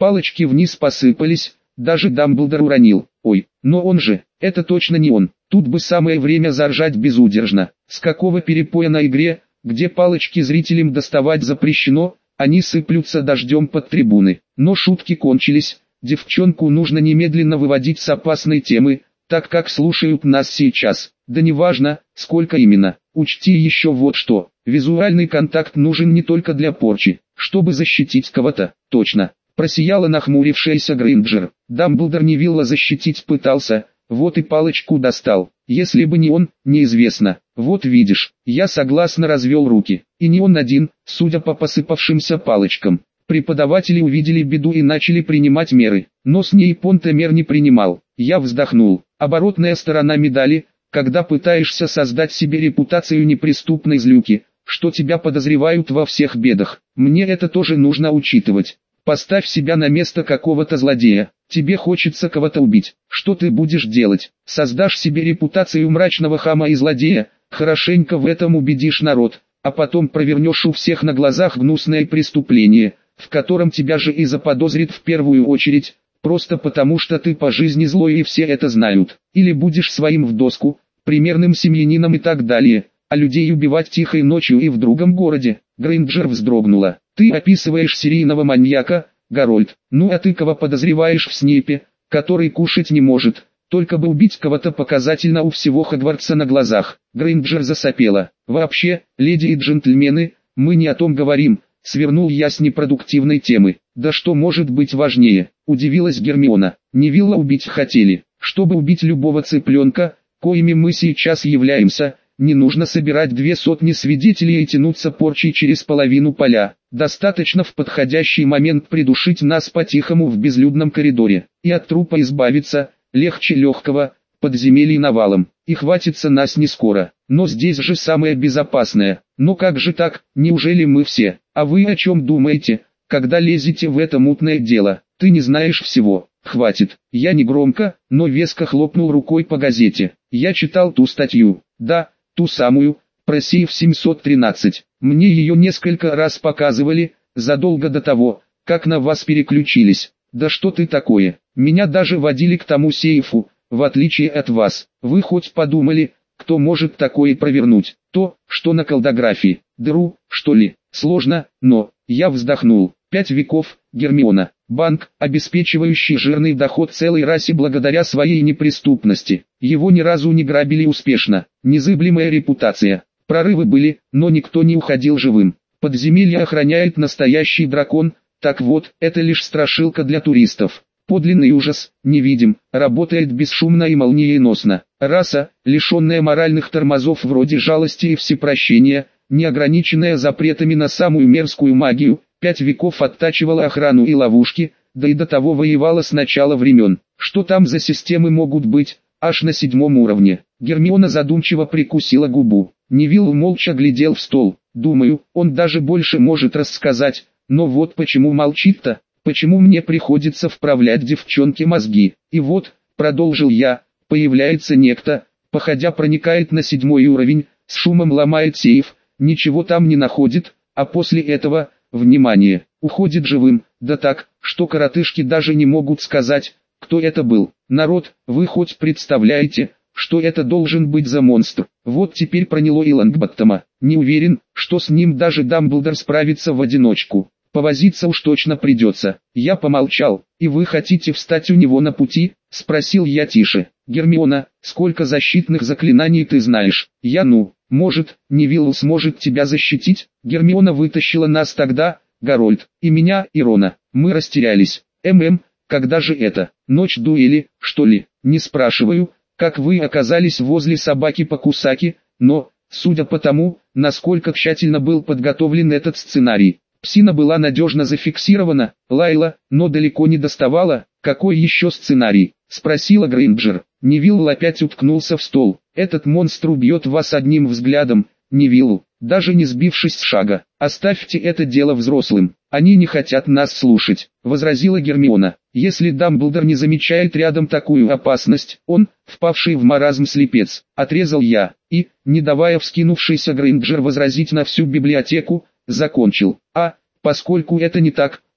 Палочки вниз посыпались, даже Дамблдор уронил. Ой, но он же, это точно не он. Тут бы самое время заржать безудержно. С какого перепоя на игре, где палочки зрителям доставать запрещено, они сыплются дождем под трибуны. Но шутки кончились, девчонку нужно немедленно выводить с опасной темы, так как слушают нас сейчас. Да неважно, сколько именно. Учти еще вот что, визуальный контакт нужен не только для порчи, чтобы защитить кого-то, точно. Просияла нахмурившаяся Грейнджер. Дамблдор Невилла защитить пытался, вот и палочку достал. Если бы не он, неизвестно. Вот видишь, я согласно развел руки. И не он один, судя по посыпавшимся палочкам. Преподаватели увидели беду и начали принимать меры. Но с ней Понта мер не принимал. Я вздохнул. Оборотная сторона медали, когда пытаешься создать себе репутацию неприступной злюки, что тебя подозревают во всех бедах. Мне это тоже нужно учитывать. Поставь себя на место какого-то злодея. Тебе хочется кого-то убить. Что ты будешь делать? Создашь себе репутацию мрачного хама и злодея, хорошенько в этом убедишь народ, а потом провернешь у всех на глазах гнусное преступление, в котором тебя же и заподозрит в первую очередь, просто потому что ты по жизни злой и все это знают. Или будешь своим в доску, примерным семьянином и так далее, а людей убивать тихой ночью и в другом городе. Грейнджер вздрогнула. Ты описываешь серийного маньяка, Гарольд. Ну а ты кого подозреваешь в Снейпе, который кушать не может, только бы убить кого-то показательно у всего Хогвартса на глазах. Грейнджер засопела. Вообще, леди и джентльмены, мы не о том говорим, свернул я с непродуктивной темы. Да что может быть важнее, удивилась Гермиона. Невилла убить хотели, чтобы убить любого цыпленка, коими мы сейчас являемся. Не нужно собирать две сотни свидетелей и тянуться порчей через половину поля. Достаточно в подходящий момент придушить нас по-тихому в безлюдном коридоре. И от трупа избавиться, легче легкого, подземелье навалом. И хватится нас не скоро. Но здесь же самое безопасное. Но как же так, неужели мы все? А вы о чем думаете, когда лезете в это мутное дело? Ты не знаешь всего. Хватит. Я не громко, но веско хлопнул рукой по газете. Я читал ту статью. Да, ту самую, про сейф семьсот тринадцать. Мне ее несколько раз показывали, задолго до того, как на вас переключились. Да что ты такое? Меня даже водили к тому сейфу, в отличие от вас. Вы хоть подумали, кто может такое провернуть? То, что на колдографии. Дыру, что ли? Сложно, но... Я вздохнул. Пять веков, Гермиона. Банк, обеспечивающий жирный доход целой расе благодаря своей неприступности. Его ни разу не грабили успешно. Незыблемая репутация. Прорывы были, но никто не уходил живым. Подземелье охраняет настоящий дракон. Так вот, это лишь страшилка для туристов. Подлинный ужас, невидим, работает бесшумно и молниеносно. Раса, лишенная моральных тормозов вроде жалости и всепрощения, неограниченная запретами на самую мерзкую магию, пять веков оттачивала охрану и ловушки, да и до того воевала с начала времен. Что там за системы могут быть, аж на седьмом уровне? Гермиона задумчиво прикусила губу. Невилл молча глядел в стол. Думаю, он даже больше может рассказать, но вот почему молчит-то? Почему мне приходится вправлять девчонке мозги? И вот, продолжил я, появляется некто, походя проникает на седьмой уровень, с шумом ломает сейф, ничего там не находит, а после этого, внимание, уходит живым, да так, что коротышки даже не могут сказать, кто это был. Народ, вы хоть представляете, что это должен быть за монстр? Вот теперь проняло и Лонгботтома. Не уверен, что с ним даже Дамблдор справится в одиночку. Повозиться уж точно придется. Я помолчал. И вы хотите встать у него на пути? Спросил я тише. Гермиона, сколько защитных заклинаний ты знаешь? Я ну, может, Невилл сможет тебя защитить? Гермиона вытащила нас тогда, Гарольд, и меня, и Рона. Мы растерялись. ММ, когда же это? Ночь дуэли, что ли? Не спрашиваю, как вы оказались возле собаки-покусаки, но, судя по тому, насколько тщательно был подготовлен этот сценарий, псина была надежно зафиксирована. Лайла, но далеко не доставала. Какой еще сценарий? Спросила Грейнджер. Невилл опять уткнулся в стол. Этот монстр убьет вас одним взглядом, Невиллу, даже не сбившись с шага. Оставьте это дело взрослым. Они не хотят нас слушать, возразила Гермиона. Если Дамблдор не замечает рядом такую опасность, он, впавший в маразм слепец, отрезал я, и, не давая вскинувшейся Грейнджер возразить на всю библиотеку, закончил. А, поскольку это не так,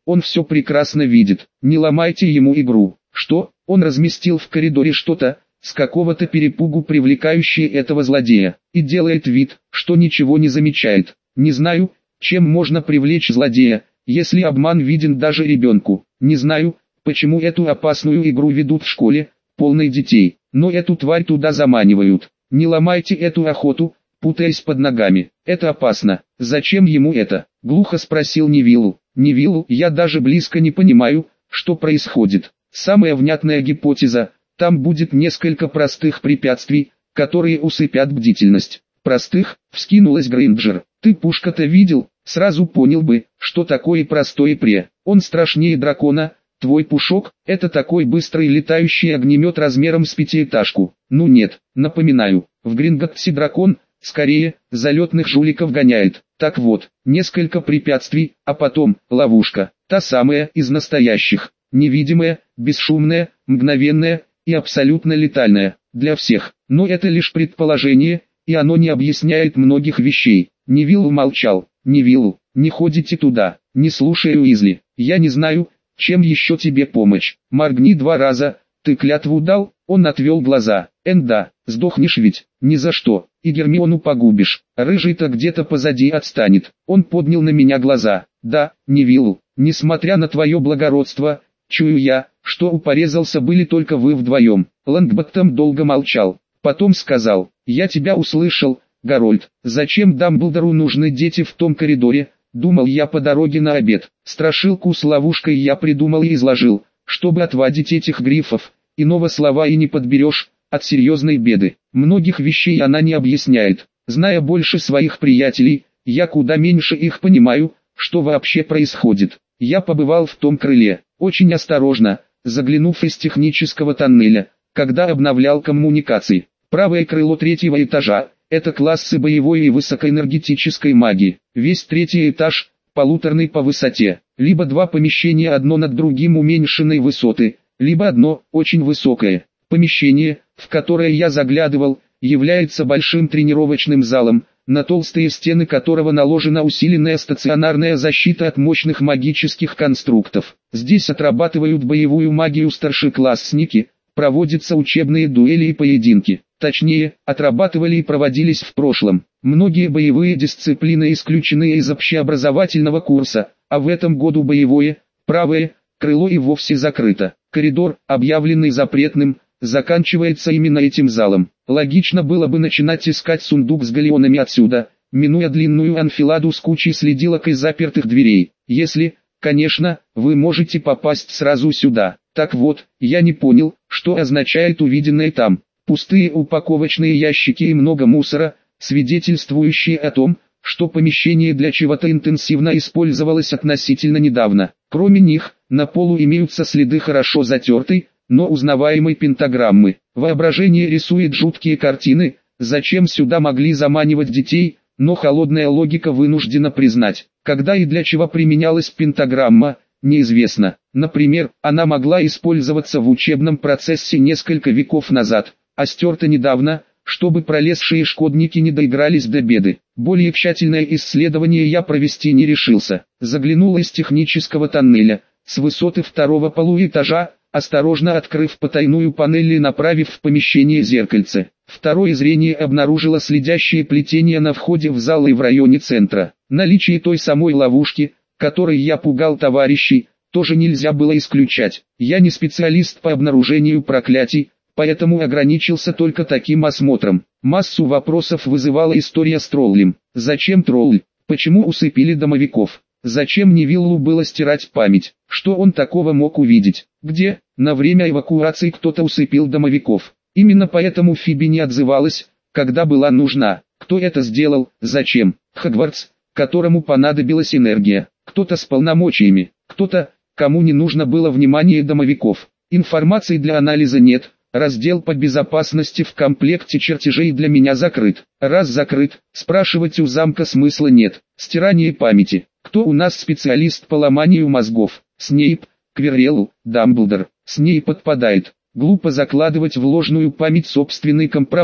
он все прекрасно видит. Не ломайте ему игру. Что? Он разместил в коридоре что-то, с какого-то перепугу привлекающее этого злодея, и делает вид, что ничего не замечает. Не знаю, чем можно привлечь злодея, если обман виден даже ребенку. Не знаю, почему эту опасную игру ведут в школе, полной детей, но эту тварь туда заманивают. Не ломайте эту охоту, путаясь под ногами. Это опасно. Зачем ему это? Глухо спросил Невиллу. Невиллу, я даже близко не понимаю, что происходит. Самая внятная гипотеза, там будет несколько простых препятствий, которые усыпят бдительность. Простых, вскинулась Грейнджер. Ты пушка-то видел, сразу понял бы, что такое простое пре. Он страшнее дракона. Твой пушок – это такой быстрый летающий огнемет размером с пятиэтажку. Ну нет, напоминаю, в Гринготтсе дракон, скорее, залетных жуликов гоняет. Так вот, несколько препятствий, а потом, ловушка. Та самая из настоящих. Невидимая, бесшумная, мгновенная и абсолютно летальная. Для всех. Но это лишь предположение, и оно не объясняет многих вещей. Невилл молчал. Невилл, не ходите туда, не слушай Уизли. Я не знаю, чем еще тебе помочь? Моргни два раза, ты клятву дал? Он отвел глаза. Эн да, сдохнешь ведь, ни за что, и Гермиону погубишь. Рыжий-то где-то позади отстанет. Он поднял на меня глаза. Да, Невилл, несмотря на твое благородство, чую я, что у порезался были только вы вдвоем. Лонгботтом долго молчал. Потом сказал, я тебя услышал, Гарольд. Зачем Дамблдору нужны дети в том коридоре? Думал я по дороге на обед. Страшилку с ловушкой я придумал и изложил, чтобы отвадить этих грифов. Иного слова и не подберешь, от серьезной беды. Многих вещей она не объясняет. Зная больше своих приятелей, я куда меньше их понимаю, что вообще происходит. Я побывал в том крыле, очень осторожно, заглянув из технического тоннеля, когда обновлял коммуникации. Правое крыло третьего этажа. Это классы боевой и высокоэнергетической магии. Весь третий этаж, полуторный по высоте. Либо два помещения одно над другим уменьшенной высоты, либо одно, очень высокое. Помещение, в которое я заглядывал, является большим тренировочным залом, на толстые стены которого наложена усиленная стационарная защита от мощных магических конструктов. Здесь отрабатывают боевую магию старшеклассники, проводятся учебные дуэли и поединки. Точнее, отрабатывали и проводились в прошлом. Многие боевые дисциплины исключены из общеобразовательного курса, а в этом году боевое, правое, крыло и вовсе закрыто. Коридор, объявленный запретным, заканчивается именно этим залом. Логично было бы начинать искать сундук с галеонами отсюда, минуя длинную анфиладу с кучей следилок и запертых дверей. Если, конечно, вы можете попасть сразу сюда. Так вот, я не понял, что означает увиденное там. Пустые упаковочные ящики и много мусора, свидетельствующие о том, что помещение для чего-то интенсивно использовалось относительно недавно. Кроме них, на полу имеются следы хорошо затертой, но узнаваемой пентаграммы. Воображение рисует жуткие картины, зачем сюда могли заманивать детей, но холодная логика вынуждена признать, когда и для чего применялась пентаграмма, неизвестно. Например, она могла использоваться в учебном процессе несколько веков назад, а стерта недавно, чтобы пролезшие шкодники не доигрались до беды. Более тщательное исследование я провести не решился. Заглянул из технического тоннеля, с высоты второго полуэтажа, осторожно открыв потайную панель и направив в помещение зеркальце. Второе зрение обнаружило следящее плетение на входе в зал и в районе центра. Наличие той самой ловушки, которой я пугал товарищей, тоже нельзя было исключать. Я не специалист по обнаружению проклятий, поэтому ограничился только таким осмотром. Массу вопросов вызывала история с троллем. Зачем тролль? Почему усыпили домовиков? Зачем Невиллу было стирать память? Что он такого мог увидеть? Где? На время эвакуации кто-то усыпил домовиков. Именно поэтому Фиби не отзывалась, когда была нужна. Кто это сделал? Зачем? Хогвартс, которому понадобилась энергия. Кто-то с полномочиями. Кто-то, кому не нужно было внимание домовиков. Информации для анализа нет. Раздел по безопасности в комплекте чертежей для меня закрыт. Раз закрыт, спрашивать у замка смысла нет. Стирание памяти. Кто у нас специалист по ломанию мозгов? Снейп, Квиррелл, Дамблдор. Снейп отпадает. Глупо закладывать в ложную память собственный компромат.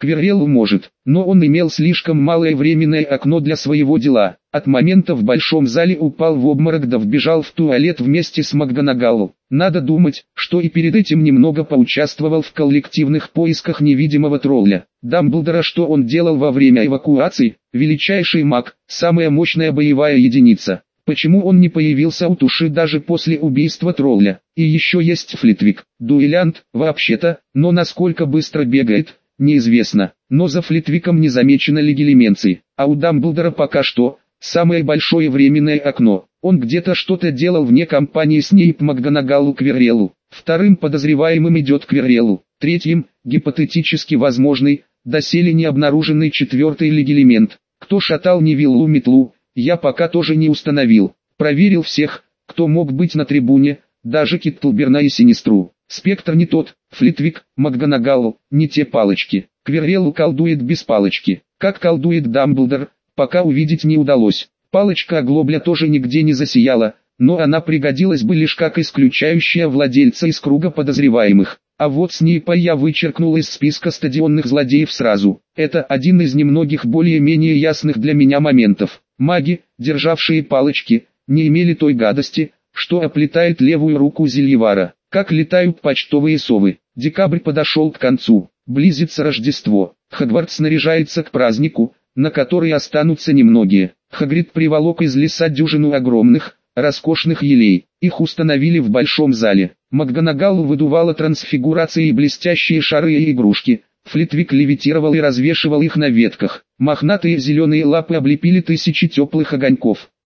Квирреллу может, но он имел слишком малое временное окно для своего дела. От момента в большом зале упал в обморок да вбежал в туалет вместе с МакГонагалл. Надо думать, что и перед этим немного поучаствовал в коллективных поисках невидимого тролля. Дамблдора что он делал во время эвакуации? Величайший маг, самая мощная боевая единица. Почему он не появился у туши даже после убийства тролля? И еще есть Флитвик, дуэлянт, вообще-то, но насколько быстро бегает, неизвестно. Но за Флитвиком не замечено легилименции, а у Дамблдора пока что самое большое временное окно. Он где-то что-то делал вне компании Снейп, МакГонагалл, Квирреллу. Вторым подозреваемым идет Квирреллу. Третьим, гипотетически возможный, доселе не обнаруженный четвертый легилимент. Кто шатал Невиллу метлу, я пока тоже не установил. Проверил всех, кто мог быть на трибуне, даже Киттлберна и Синистру. Спектр не тот, Флитвик, МакГонагалл, не те палочки. Квирреллу колдует без палочки. Как колдует Дамблдор, пока увидеть не удалось. Палочка-оглобля тоже нигде не засияла, но она пригодилась бы лишь как исключающая владельца из круга подозреваемых. А вот Снейпа я вычеркнул из списка стадионных злодеев сразу. Это один из немногих более-менее ясных для меня моментов. Маги, державшие палочки, не имели той гадости, что оплетает левую руку Зельевара. Как летают почтовые совы. Декабрь подошел к концу. Близится Рождество. Хогвартс наряжается к празднику, на который останутся немногие. Хагрид приволок из леса дюжину огромных, роскошных елей. Их установили в большом зале. МакГонагалл выдувала трансфигурации и блестящие шары и игрушки. Флитвик левитировал и развешивал их на ветках. Мохнатые зеленые лапы облепили тысячи теплых огоньков.